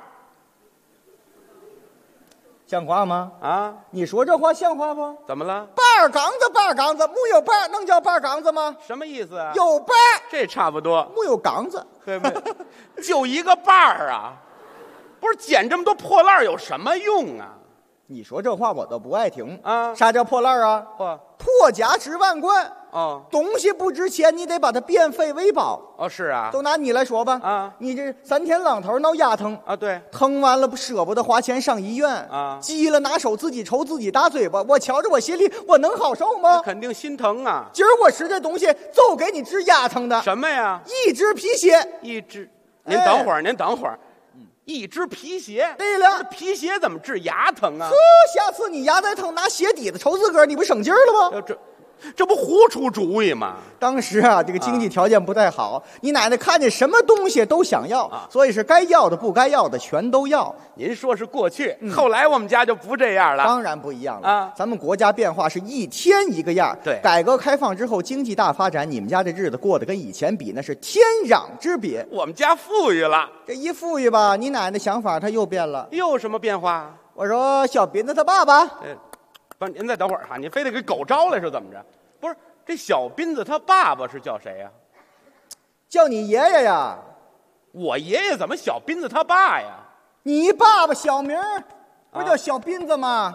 像话吗？ 啊， 你说这话像话不？ 怎么了？ 把杠子，没有把能叫把杠子吗？ 什么意思啊？ 有把， 这差不多。 没有杠子， 对不对？就一个把儿啊，不是捡这么多破烂有什么用啊？ 你说这话我都不爱听啊！ 啥叫破烂啊？破家值万贯。 哦， 东西不值钱，你得把它变废为宝。 哦，是啊， 都拿你来说吧。 啊， 你这3天2头闹牙疼啊，对， 疼完了不舍不得花钱上医院啊， 急了拿手自己抽自己打嘴巴，我瞧着我心里我能好受吗？ 肯定心疼啊！ 今儿我吃这东西就给你治牙疼的。 什么呀？ 一只皮鞋。 一只，您等会儿，您等会儿。一只皮鞋。 对了， 皮鞋怎么治牙疼啊？ 下次你牙再疼，拿鞋底子抽自个儿，你不省劲儿了吗？ 这不胡出主意吗？ 当时啊，这个经济条件不太好，你奶奶看见什么东西都想要，所以是该要的不该要的全都要。 您说是过去，后来我们家就不这样了。 当然不一样了啊！咱们国家变化是一天一个样。 对， 改革开放之后，经济大发展，你们家这日子过得跟以前比，那是天壤之别。 我们家富裕了， 这一富裕吧，你奶奶想法她又变了。 又有什么变化？ 我说小斌子他爸爸。 不是，您再等会儿哈，你非得给狗招来是怎么着？不是，这小斌子他爸爸是叫谁呀？ 叫你爷爷呀。 我爷爷怎么小斌子他爸呀？ 你爸爸小名不叫小斌子吗？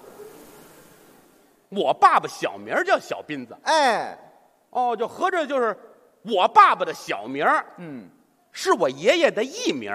我爸爸小名叫小斌子。 哎， 哦，就合着就是我爸爸的小名，是我爷爷的艺名。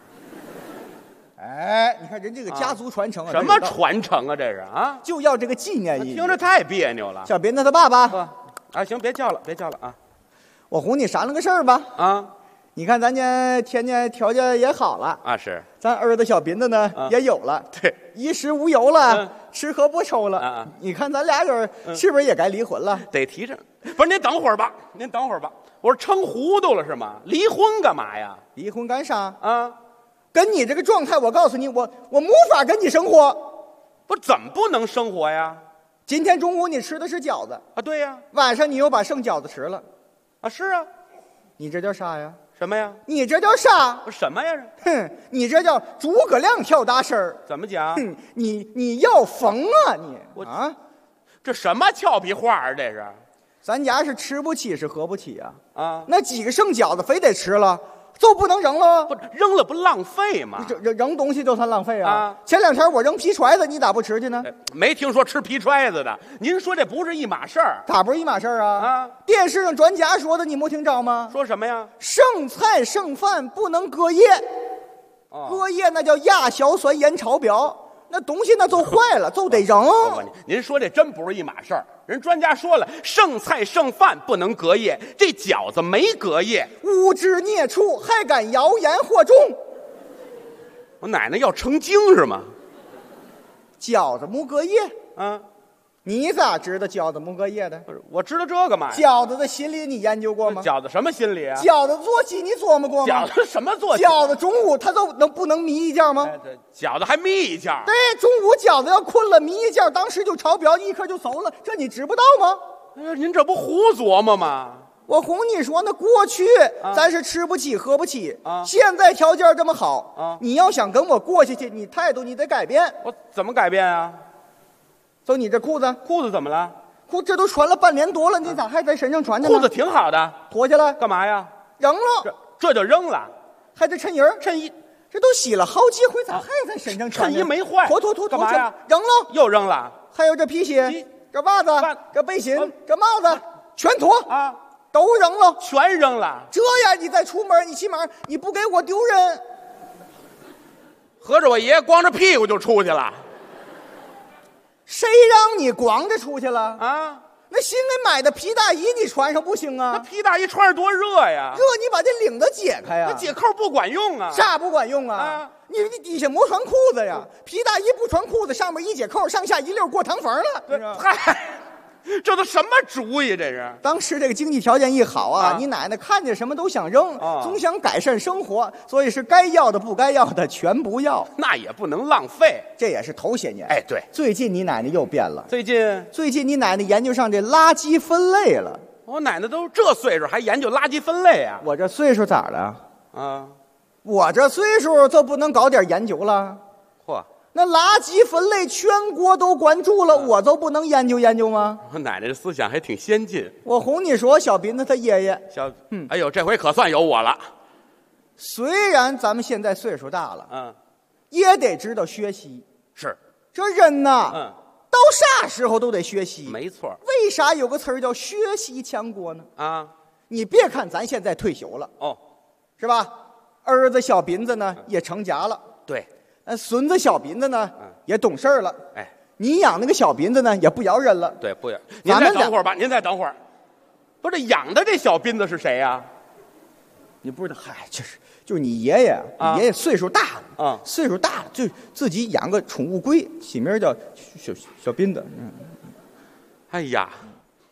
哎，你看人这个家族传承啊， 什么传承啊？这是啊， 就要这个纪念意义。 听着太别扭了。 小斌子他爸爸， 啊，行，别叫了，别叫了啊！ 我哄你商量个事儿吧。 啊， 你看咱家天天条件也好了啊，是。 咱儿子小斌子呢也有了， 对， 衣食无忧了，吃喝不愁了。你看咱俩人是不是也该离婚了？ 得提上。不是，您等会儿吧，您等会儿吧。我说撑糊涂了是吗？离婚干嘛呀？ 离婚干啥啊？ 跟你这个状态，我告诉你，我无法跟你生活。 不，怎么不能生活呀？ 今天中午你吃的是饺子啊？对呀。 晚上你又把剩饺子吃了啊？是啊。 你这叫啥呀？ 什么呀？ 你这叫啥？ 什么呀？ 哼，你这叫诸葛亮跳大神儿。 怎么讲？ 哼，你要疯啊你！啊， 这什么俏皮话啊？这是， 咱家是吃不起是喝不起啊！ 啊， 那几个剩饺子非得吃了。就不能扔了？ 不扔了不浪费吗？ 扔东西就算浪费啊！前两天我扔皮揣子，你咋不吃去呢？ 没听说吃皮揣子的。您说这不是一码事儿？ 咋不是一码事儿啊？电视上专家说的，你没听着吗？ 说什么呀？ 剩菜剩饭不能隔夜，隔夜那叫亚硝酸盐超标。那东西那就坏了，就得扔。 您说这真不是一码事儿。人专家说了，剩菜剩饭不能隔夜，这饺子没隔夜， 无知孽畜还敢谣言惑众。 我奶奶要成精是吗？ 饺子没隔夜啊？ 你咋知道饺子没隔夜的？ 我知道这个嘛。 饺子的心理你研究过吗？ 饺子什么心理啊？ 饺子做戏你琢磨过吗？ 饺子什么做戏？ 饺子中午他就不能眯一觉吗？ 饺子还眯一觉？ 对，中午饺子要困了眯一觉，当时就超标，一颗就馊了，这你知不道吗？ 您这不胡琢磨吗？ 我哄你说，那过去咱是吃不起喝不起，现在条件这么好，你要想跟我过下去，你态度你得改变。 我怎么改变啊？ 就你这裤子怎么了？ 裤这都穿了半年多了，你咋还在身上穿着呢？ 裤子挺好的， 脱下来干嘛呀？ 扔了， 这就扔了。 还得衬衣儿， 衬衣这都洗了好几回，咋还在身上穿？ 衬衣没坏， 脱干嘛呀？ 扔了， 又扔了。 还有这皮鞋、这袜子、这背心、这帽子，全脱啊， 都扔了， 全扔了。 这样你再出门，你起码你不给我丢人。 合着我爷光着屁股就出去了。 谁让你光着出去了啊？ 那新给买的皮大衣你穿上不行啊？ 那皮大衣穿着多热呀！ 热，你把这领子解开呀！ 那解扣不管用啊！ 啥不管用啊？你底下没穿裤子呀？皮大衣不穿裤子，上面一解扣，上下一溜过堂缝了。 嗨，这都什么主意？这是当时这个经济条件一好啊，你奶奶看见什么都想扔，总想改善生活，所以是该要的不该要的全不要。 那也不能浪费， 这也是头些年。 哎，对， 最近你奶奶又变了。 最近你奶奶研究上这垃圾分类了。 我奶奶都这岁数还研究垃圾分类啊？ 我这岁数咋了？ 啊， 我这岁数就不能搞点研究了？ 嚯！ 那垃圾分类全国都关注了，我就不能研究研究吗？ 我奶奶的思想还挺先进。 我哄你说，小斌子他爷爷， 哎呦，这回可算有我了。 虽然咱们现在岁数大了，也得知道学习。 是， 这人呐，到啥时候都得学习。 没错。 为啥有个词儿叫学习强国呢？ 啊， 你别看咱现在退休了，是吧？儿子小斌子呢也成家了， 对。 孙子小斌子呢，也懂事了。 哎， 你养那个小斌子呢，也不摇人了。 对，不摇。您再等会儿吧，您再等会儿。不是养的这小斌子是谁呀？ 你不知道？嗨，就是你爷爷，你爷爷岁数大了，岁数大了，就自己养个宠物龟，起名叫小斌子。 哎呀，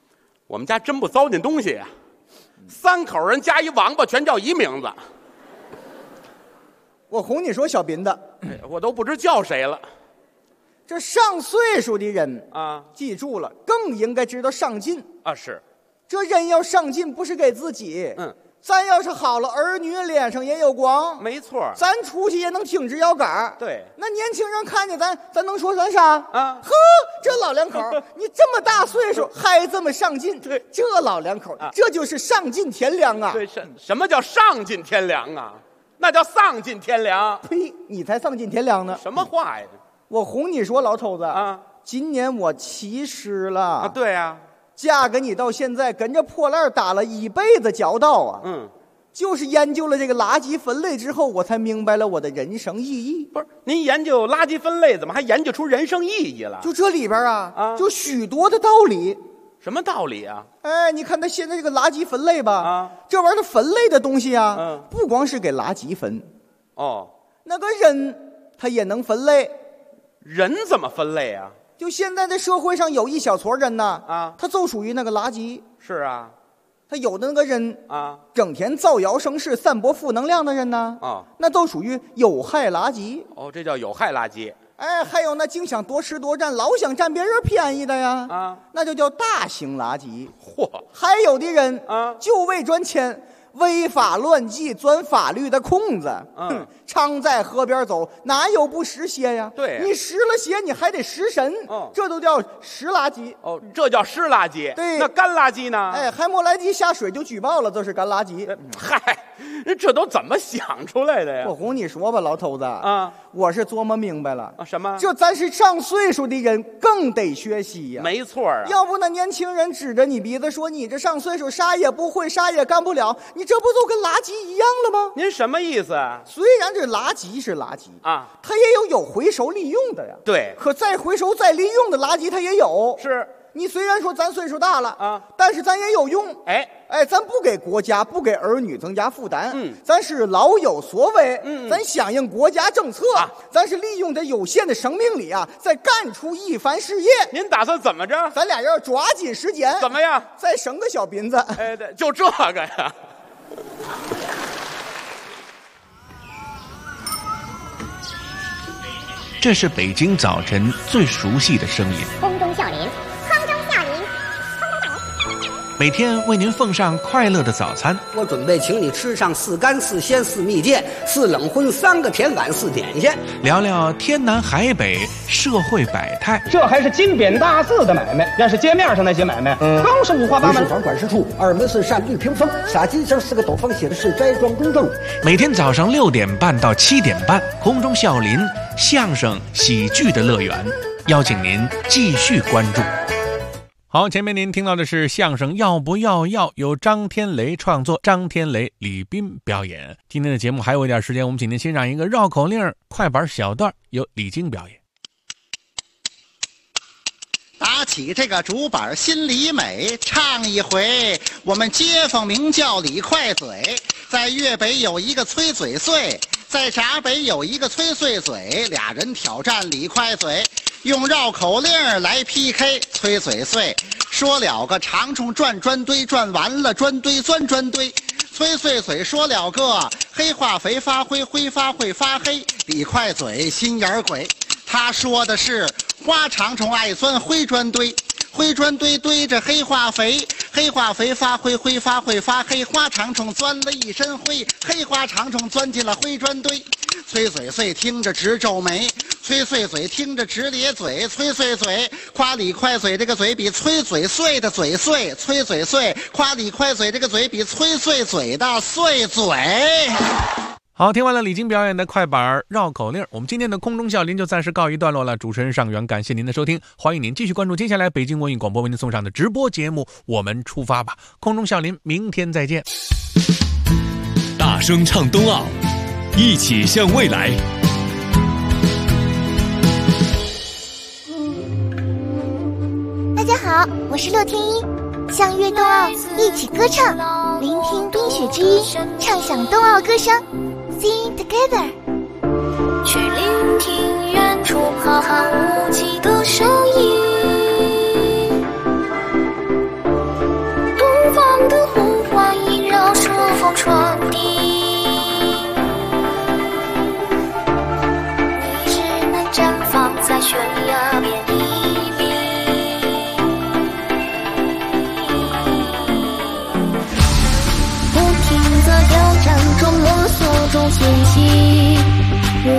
我们家真不糟践东西啊，3口人加一王八全叫一名字。 我哄你说，小斌子， 我都不知叫谁了。 这上岁数的人啊， 记住了，更应该知道上进啊。是， 这人要上进，不是给自己。咱要是好了，儿女脸上也有光。 没错， 咱出去也能挺直腰杆。 对， 那年轻人看见咱能说咱啥啊？ 呵，这老两口，你这么大岁数还这么上进， 对， 这老两口，这就是上进天良啊！ 对，什么叫上进天良啊？那叫丧尽天良。 呸！你才丧尽天良呢！ 什么话呀？ 我哄你说，老头子啊， 今年我70了啊。 对呀。 嫁给你到现在，跟着破烂打了一辈子交道啊！就是研究了这个垃圾分类之后，我才明白了我的人生意义。 不是您研究垃圾分类，怎么还研究出人生意义了？ 就这里边啊，就许多的道理。 什么道理啊？ 哎，你看他现在这个垃圾分类吧，这玩意儿分类的东西啊，不光是给垃圾分，那个人他也能分类。 人怎么分类啊？ 就现在的社会上有一小撮人呐，他就属于那个垃圾。 是啊， 他有的那个人啊， 整天造谣生事、散播负能量的人呢，那都属于有害垃圾。 这叫有害垃圾。 哎，还有那净想多吃多占，老想占别人便宜的呀，那就叫大型垃圾。 嚯！ 还有的人就为赚钱。违法乱纪，钻法律的空子，常在河边走，哪有不湿鞋呀？ 对， 你湿了鞋，你还得湿身，这都叫湿垃圾。 这叫湿垃圾。 对， 那干垃圾呢？ 哎，还没来及下水就举报了，这是干垃圾。 嗨，这都怎么想出来的呀？ 我哄你说吧，老头子啊， 我是琢磨明白了。 什么？ 这咱是上岁数的人，更得学习呀。 没错啊， 要不那年轻人指着你鼻子说你这上岁数啥也不会，啥也干不了。你这不就跟垃圾一样了吗？ 您什么意思啊？ 虽然这垃圾是垃圾啊， 它也有回收利用的呀。 对， 可再回收再利用的垃圾它也有。 是， 你虽然说咱岁数大了啊，但是咱也有用。哎，咱不给国家不给儿女增加负担，咱是老有所为，咱响应国家政策，咱是利用这有限的生命力啊，再干出一番事业。 您打算怎么着？ 咱俩要抓紧时间， 怎么样？ 再生个小斌子。 哎，对，就这个呀。 这是北京早晨最熟悉的声音。 空中笑林，空中笑林， 每天为您奉上快乐的早餐。 我准备请你吃上4干4鲜4蜜饯4冷荤3个甜碗4点心， 聊聊天南海北社会百态。 这还是金匾大字的买卖，要是街面上那些买卖，更是五花八门。 房管事处2门是扇绿屏风，洒金星4个斗方，写的是斋庄公证。 每天早上6点半到7点半，空中笑林相声喜剧的乐园，邀请您继续关注。好，前面您听到的是相声要不要，由张天雷创作，张天雷、李斌表演。今天的节目还有一点时间，我们请您欣赏一个绕口令快板小段，由李菁表演。 打起这个竹板心里美，唱一回我们街坊名叫李快嘴。在粤北有一个崔嘴碎，在闸北有一个崔碎嘴，俩人挑战李快嘴，用绕口令来 PK。 崔嘴碎说了个长虫转砖堆，转完了砖堆钻砖堆。崔碎嘴说了个黑化肥发灰，挥发会发黑。李快嘴心眼鬼，他说的是花长虫爱钻灰砖堆，灰砖堆堆着黑化肥，黑化肥发灰，挥发会发黑。花长虫钻了一身灰，黑花长虫钻进了灰砖堆。崔嘴碎听着直皱眉，崔碎嘴听着直咧嘴。崔碎嘴夸李快嘴这个嘴比崔嘴碎的嘴碎，崔嘴碎夸李快嘴这个嘴比崔碎嘴的碎嘴。 好，听完了李菁表演的快板绕口令，我们今天的空中笑林就暂时告一段落了。主持人尚元，感谢您的收听，欢迎您继续关注接下来北京文艺广播为您送上的直播节目，我们出发吧！空中笑林，明天再见。 大声唱冬奥，一起向未来。 大家好，我是6天一，向越冬奥一起歌唱，聆听冰雪之音，畅享冬奥歌声。Sing together， 去聆听远处浩瀚无际的声音。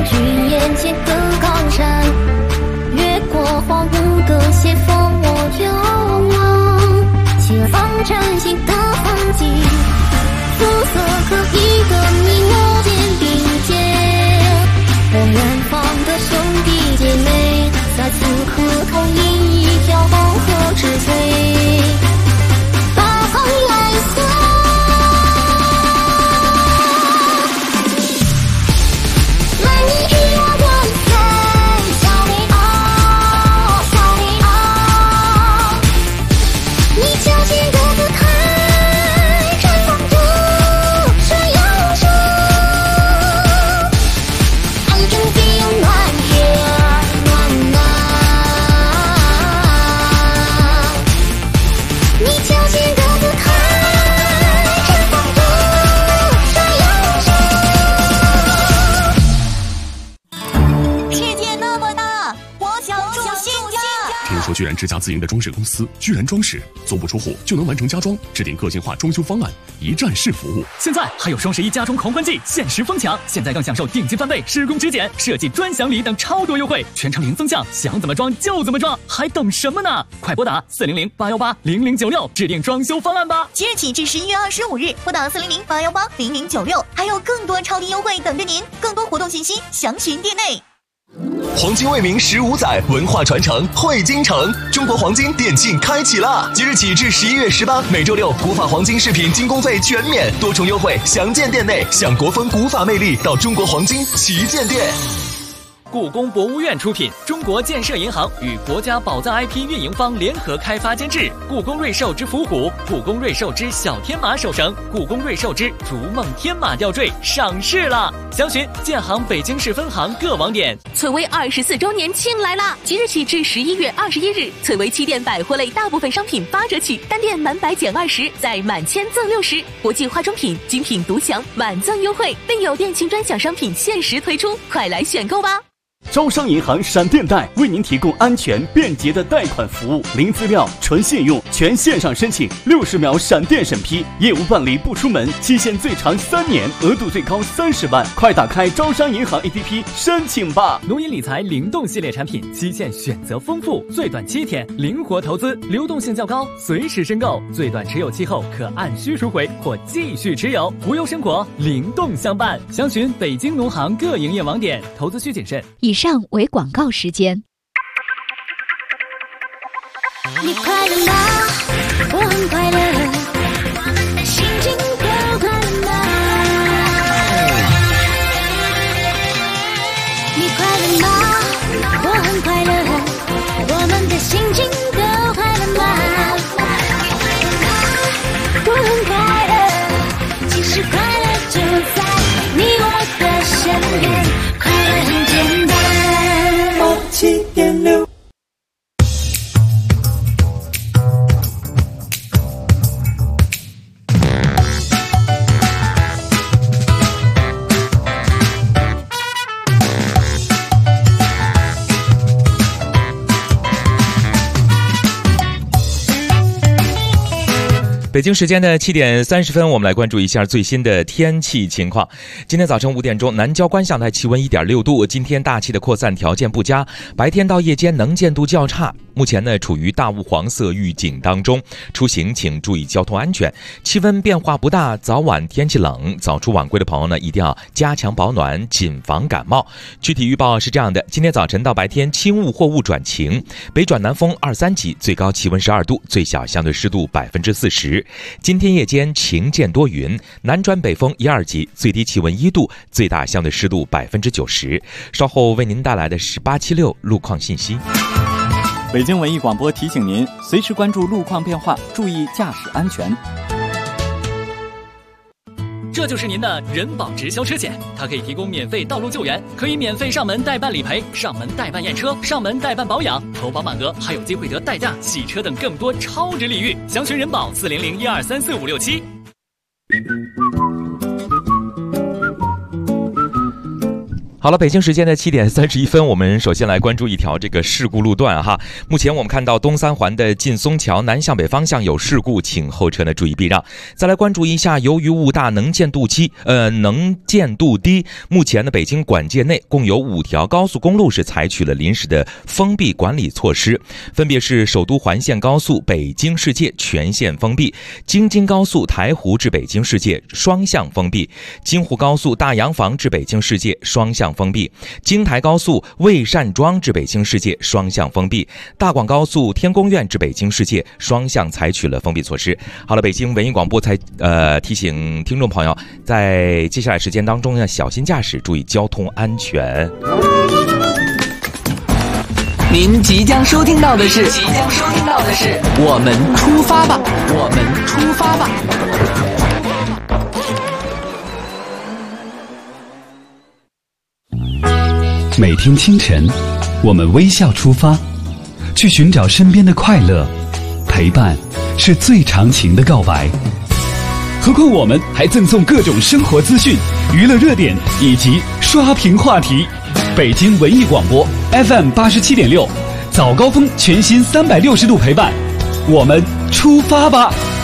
距眼前的高山，越过荒芜的斜峰，我眺望前方崭新的风景，肤色可疑的你我肩并肩，和远方的兄弟姐妹在此刻同饮一条黄河之水，大海蓝色。 居然之家自营的装饰公司居然装饰足不出户就能完成家装，制定个性化装修方案，一站式服务。 现在还有双11家装狂欢季限时疯抢，现在更享受定金翻倍、施工质检、设计专享礼等超多优惠，全程零增项，想怎么装就怎么装，还等什么呢？快拨打400-818-0096制定装修方案吧！ 即日起至11月25日，拨打400-818-0096，还有更多超低优惠等着您。更多活动信息详询店内。 黄金卫明15载，文化传承汇京城。中国黄金店庆开启了，即日起至11月18，每周六古法黄金饰品进工费全免，多重优惠详见店内。享国风古法魅力，到中国黄金旗舰店。 故宫博物院出品，中国建设银行与国家宝藏 IP 运营方联合开发监制。故宫瑞兽之伏虎、故宫瑞兽之小天马手绳、故宫瑞兽之逐梦天马吊坠上市了。详询建行北京市分行各网点。 翠微24周年庆来啦！即日起至11月21日，翠微旗舰百货类大部分商品8折起，单店满100减20，再满1000赠60。国际化妆品、精品独享满赠优惠，并有店庆专享商品限时推出，快来选购吧！ 招商银行闪电贷为您提供安全便捷的贷款服务，零资料、纯信用，全线上申请，60秒闪电审批，业务办理不出门，期限最长3年，额度最高30万。快打开招商银行 APP 申请吧！ 农银理财灵动系列产品，期限选择丰富，最短7天，灵活投资，流动性较高，随时申购，最短持有期后可按需赎回或继续持有，无忧生活，灵动相伴。详询北京农行各营业网点，投资需谨慎。 以上为广告时间。 你快乐吗？我很快乐，心情都快乐吗？你快乐吗？我很快乐，我们的心情都快乐吗？我很快乐，其实快乐就在你我的身边，快乐很简单。7.6 北京时间的7点30分，我们来关注一下最新的天气情况。今天早晨5点钟，南郊观象台气温1.6度，今天大气的扩散条件不佳，白天到夜间能见度较差。目前呢，处于大雾黄色预警当中，出行请注意交通安全。气温变化不大，早晚天气冷，早出晚归的朋友呢，一定要加强保暖，谨防感冒。具体预报是这样的：今天早晨到白天轻雾或雾转晴，北转南风2、3级，最高气温12度，最小相对湿度40%。今天夜间晴见多云，南转北风1、2级，最低气温1度，最大相对湿度90%。稍后为您带来的是876路况信息。 北京文艺广播提醒您，随时关注路况变化，注意驾驶安全。 这就是您的人保直销车险，它可以提供免费道路救援，可以免费上门代办理赔、上门代办验车、上门代办保养，投保满额还有机会得代驾、洗车等更多超值礼遇。详询人保40012345567。 好了，北京时间的7点31分，我们首先来关注一条这个事故路段哈。目前我们看到东三环的劲松桥南向北方向有事故，请后车呢注意避让。再来关注一下，由于雾大能见度低，目前呢北京管界内共有5条高速公路是采取了临时的封闭管理措施，分别是首都环线高速北京世界全线封闭，京津高速台湖至北京世界双向封闭，京沪高速大洋房至北京世界双向封闭，京台高速魏善庄至北京世界双向封闭，大广高速天宫苑至北京世界双向采取了封闭措施。好了，北京文艺广播提醒听众朋友，在接下来时间当中要小心驾驶，注意交通安全。 您即将收听到的是我们出发吧，我们出发吧。 每天清晨，我们微笑出发，去寻找身边的快乐。陪伴是最长情的告白。何况我们还赠送各种生活资讯、娱乐热点以及刷屏话题。北京文艺广播 FM 87.6，早高峰全新360度陪伴，我们出发吧。